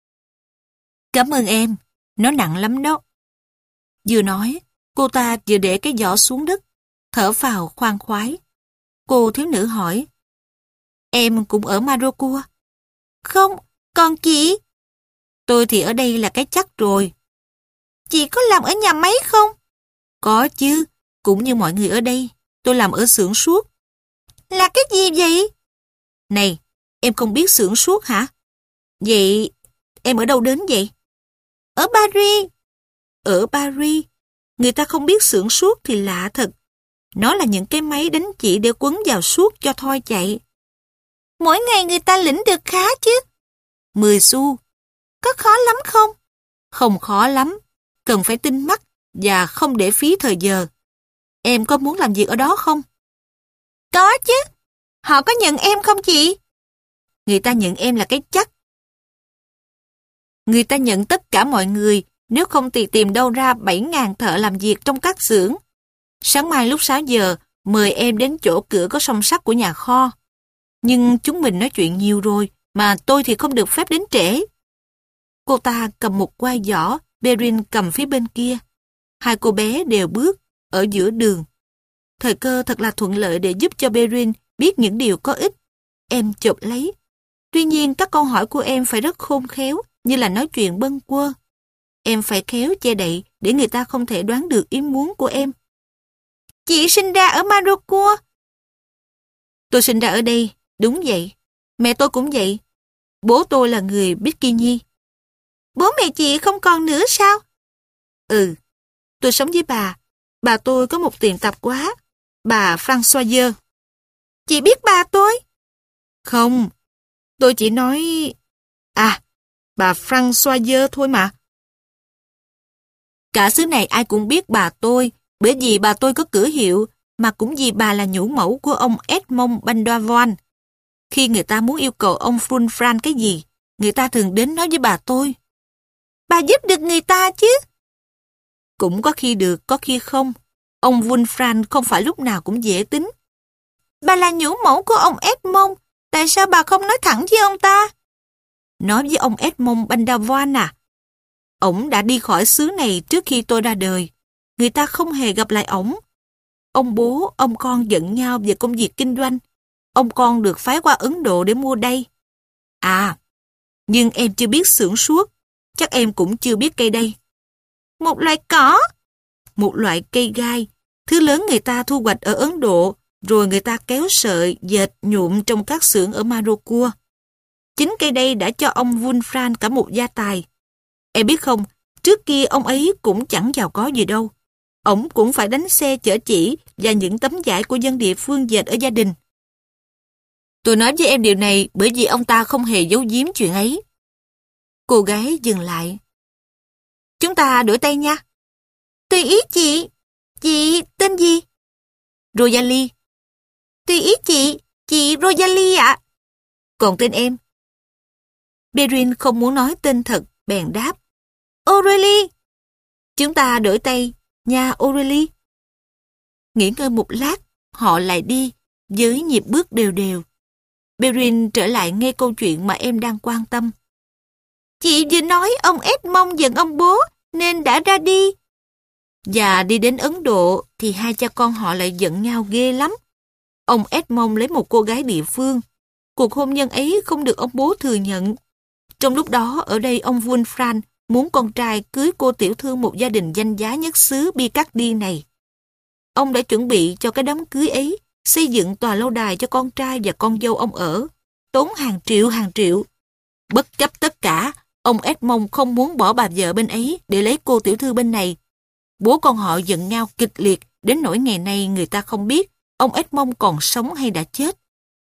"Cảm ơn em, nó nặng lắm đó." Vừa nói, cô ta vừa để cái giỏ xuống đất, thở phào khoan khoái. Cô thiếu nữ hỏi: "Em cũng ở Marocua?" "Không, còn chị?" "Tôi thì ở đây là cái chắc rồi." "Chị có làm ở nhà máy không?" "Có chứ, cũng như mọi người ở đây, tôi làm ở xưởng suốt." "Là cái gì vậy?" "Này, em không biết xưởng suốt hả? Vậy em ở đâu đến vậy?" "Ở Paris." "Ở Paris, người ta không biết xưởng suốt thì lạ thật. Nó là những cái máy đánh chỉ để quấn vào suốt cho thoi chạy." "Mỗi ngày người ta lĩnh được khá chứ?" Mười xu." "Có khó lắm không?" "Không khó lắm, cần phải tinh mắt và không để phí thời giờ. Em có muốn làm việc ở đó không? Có chứ. Họ có nhận em không chị? Người ta nhận em là cái chắc. Người ta nhận tất cả mọi người, nếu không thì tìm đâu ra bảy nghìn thợ làm việc trong các xưởng. Sáng mai lúc sáu giờ, mời em đến chỗ cửa có song sắt của nhà kho. Nhưng chúng mình nói chuyện nhiều rồi, mà tôi thì không được phép đến trễ. Cô ta cầm một quai giỏ, Perrin cầm phía bên kia. Hai cô bé đều bước ở giữa đường. Thời cơ thật là thuận lợi để giúp cho Perrin biết những điều có ích. Em chộp lấy. Tuy nhiên các câu hỏi của em phải rất khôn khéo, như là nói chuyện bâng quơ. Em phải khéo che đậy để người ta không thể đoán được ý muốn của em. Chị sinh ra ở Marocco. Tôi sinh ra ở đây, đúng vậy. Mẹ tôi cũng vậy. Bố tôi là người Bikini. Bố mẹ chị không còn nữa sao? Ừ, tôi sống với bà. Bà tôi có một tiệm tạp hóa, bà Françoise. Chị biết bà tôi? Không, tôi chỉ nói... À, bà Françoise thôi mà. Cả xứ này ai cũng biết bà tôi, bởi vì bà tôi có cửa hiệu, mà cũng vì bà là nhũ mẫu của ông Edmond Bandovan. Khi người ta muốn yêu cầu ông Fulfran cái gì, người ta thường đến nói với bà tôi. Bà giúp được người ta chứ? Cũng có khi được, có khi không. Ông Fulfran không phải lúc nào cũng dễ tính. Bà là nhũ mẫu của ông Edmond, tại sao bà không nói thẳng với ông ta? Nói với ông Edmond Bandovan à? Ổng đã đi khỏi xứ này trước khi tôi ra đời. Người ta không hề gặp lại ổng. Ông bố, ông con giận nhau về công việc kinh doanh. Ông con được phái qua Ấn Độ để mua đay. À, nhưng em chưa biết xưởng suốt. Chắc em cũng chưa biết cây đay. Một loại cỏ. Một loại cây gai. Thứ lớn người ta thu hoạch ở Ấn Độ, rồi người ta kéo sợi, dệt, nhuộm trong các xưởng ở Marocco. Chính cây đay đã cho ông Fulfran cả một gia tài. Em biết không, trước kia ông ấy cũng chẳng giàu có gì đâu. Ổng cũng phải đánh xe chở chỉ và những tấm vải của dân địa phương dệt ở gia đình. Tôi nói với em điều này bởi vì ông ta không hề giấu giếm chuyện ấy. Cô gái dừng lại. Chúng ta đổi tay nha. Tùy ý chị. Chị tên gì? Rosalie. Tùy ý chị. Chị Rosalie ạ. Còn tên em? Perrin không muốn nói tên thật, bèn đáp. Aurélie. Chúng ta đổi tay nha Aurélie. Nghỉ ngơi một lát, họ lại đi, với nhịp bước đều đều. Perrin trở lại nghe câu chuyện mà em đang quan tâm. Chị vừa nói ông Edmond giận ông bố, nên đã ra đi. Và đi đến Ấn Độ, thì hai cha con họ lại giận nhau ghê lắm. Ông Edmond lấy một cô gái địa phương. Cuộc hôn nhân ấy không được ông bố thừa nhận. Trong lúc đó, ở đây ông Fulfran muốn con trai cưới cô tiểu thư một gia đình danh giá nhất xứ Picardy này. Ông đã chuẩn bị cho cái đám cưới ấy, xây dựng tòa lâu đài cho con trai và con dâu ông ở, tốn hàng triệu hàng triệu. Bất chấp tất cả, ông Edmond không muốn bỏ bà vợ bên ấy để lấy cô tiểu thư bên này. Bố con họ giận nhau kịch liệt, đến nỗi ngày nay người ta không biết ông Edmond còn sống hay đã chết.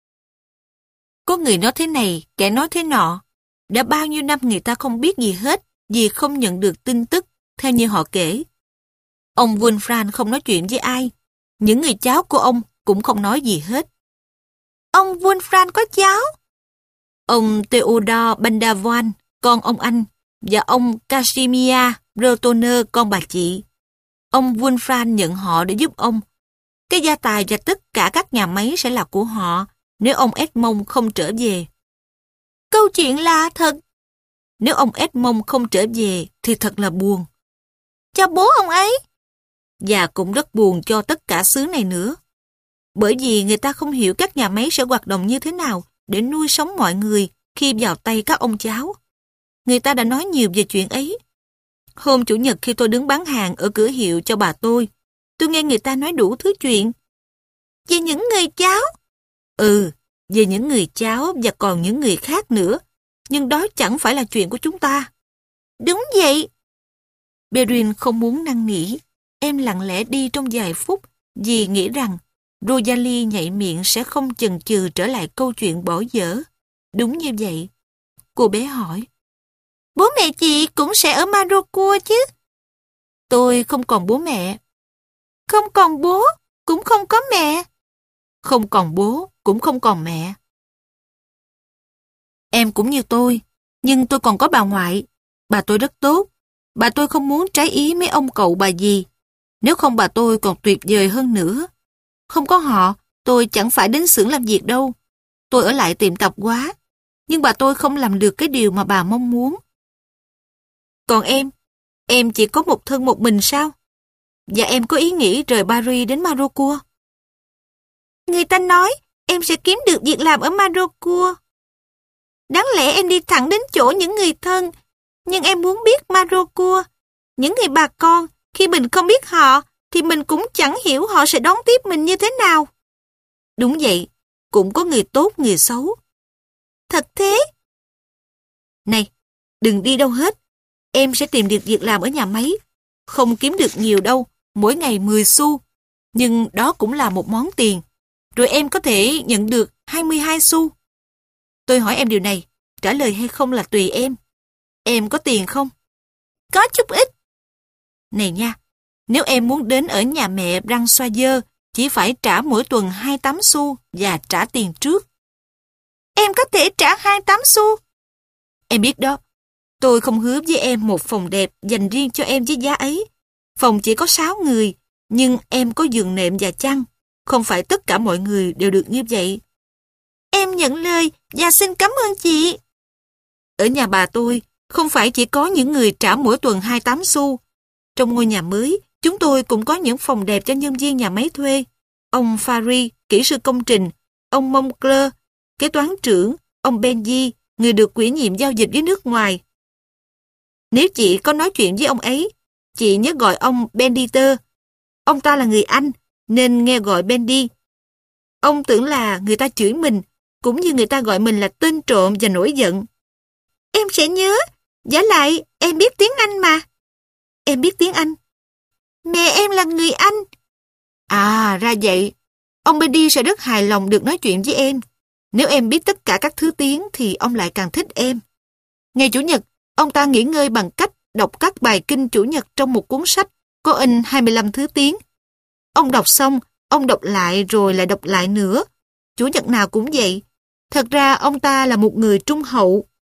Có người nói thế này, kẻ nói thế nọ. Đã bao nhiêu năm người ta không biết gì hết vì không nhận được tin tức, theo như họ kể. Ông Fulfran không nói chuyện với ai. Những người cháu của ông cũng không nói gì hết. Ông Fulfran có cháu? Ông Theodore Bandovan, con ông anh, và ông Casimir Bretonner, con bà chị. Ông Fulfran nhận họ để giúp ông. Cái gia tài và tất cả các nhà máy sẽ là của họ nếu ông Edmond không trở về. Câu chuyện là thật. Nếu ông Edmond không trở về thì thật là buồn. Cho bố ông ấy. Và cũng rất buồn cho tất cả xứ này nữa. Bởi vì người ta không hiểu các nhà máy sẽ hoạt động như thế nào để nuôi sống mọi người khi vào tay các ông cháu. Người ta đã nói nhiều về chuyện ấy. Hôm Chủ nhật khi tôi đứng bán hàng ở cửa hiệu cho bà tôi, tôi nghe người ta nói đủ thứ chuyện. Về những người cháu? Ừ, về những người cháu và còn những người khác nữa. Nhưng đó chẳng phải là chuyện của chúng ta. Đúng vậy. Perrin không muốn năn nỉ. Em lặng lẽ đi trong vài phút vì nghĩ rằng Rosalie nhạy miệng sẽ không chần chừ trở lại câu chuyện bỏ dở. Đúng như vậy. Cô bé hỏi. Bố mẹ chị cũng sẽ ở Marocco chứ? Tôi không còn bố mẹ. Không còn bố, cũng không có mẹ. Không còn bố, cũng không còn mẹ. Em cũng như tôi, nhưng tôi còn có bà ngoại. Bà tôi rất tốt. Bà tôi không muốn trái ý mấy ông cậu bà dì. Nếu không bà tôi còn tuyệt vời hơn nữa. Không có họ, tôi chẳng phải đến xưởng làm việc đâu. Tôi ở lại tiệm tạp hóa. Nhưng bà tôi không làm được cái điều mà bà mong muốn. Còn em, em chỉ có một thân một mình sao? Và em có ý nghĩ rời Paris đến Marocco? Người ta nói em sẽ kiếm được việc làm ở Marocco. Đáng lẽ em đi thẳng đến chỗ những người thân, nhưng em muốn biết Marocco. Những người bà con, khi mình không biết họ, thì mình cũng chẳng hiểu họ sẽ đón tiếp mình như thế nào. Đúng vậy, cũng có người tốt, người xấu. Thật thế? Này, đừng đi đâu hết. Em sẽ tìm được việc làm ở nhà máy. Không kiếm được nhiều đâu, mỗi ngày mười xu. Nhưng đó cũng là một món tiền. Rồi em có thể nhận được hai mươi hai xu. Tôi hỏi em điều này, trả lời hay không là tùy em. Em có tiền không? Có chút ít. Này nha, nếu em muốn đến ở nhà mẹ Françoise, chỉ phải trả mỗi tuần hai mươi tám xu và trả tiền trước. Em có thể trả hai mươi tám xu. Em biết đó, tôi không hứa với em một phòng đẹp dành riêng cho em với giá ấy. Phòng chỉ có sáu người, nhưng em có giường nệm và chăn. Không phải tất cả mọi người đều được như vậy. Em nhận lời và xin cảm ơn chị. Ở nhà bà tôi, không phải chỉ có những người trả mỗi tuần hai mươi tám xu. Trong ngôi nhà mới, chúng tôi cũng có những phòng đẹp cho nhân viên nhà máy thuê. Ông Fari, kỹ sư công trình, ông Moncler, kế toán trưởng, ông Benji, người được ủy nhiệm giao dịch với nước ngoài. Nếu chị có nói chuyện với ông ấy, chị nhớ gọi ông Benditer. Ông ta là người Anh, nên nghe gọi Bendy. Ông tưởng là người ta chửi mình, cũng như người ta gọi mình là tên trộm và nổi giận. Em sẽ nhớ, giả lại em biết tiếng Anh mà. Em biết tiếng Anh. Mẹ em là người Anh. À, ra vậy. Ông Bendy sẽ rất hài lòng được nói chuyện với em. Nếu em biết tất cả các thứ tiếng thì ông lại càng thích em. Ngày Chủ nhật, ông ta nghỉ ngơi bằng cách đọc các bài kinh Chủ nhật trong một cuốn sách có in hai mươi lăm thứ tiếng. Ông đọc xong, ông đọc lại rồi lại đọc lại nữa. Chủ nhật nào cũng vậy. Thật ra ông ta là một người trung hậu.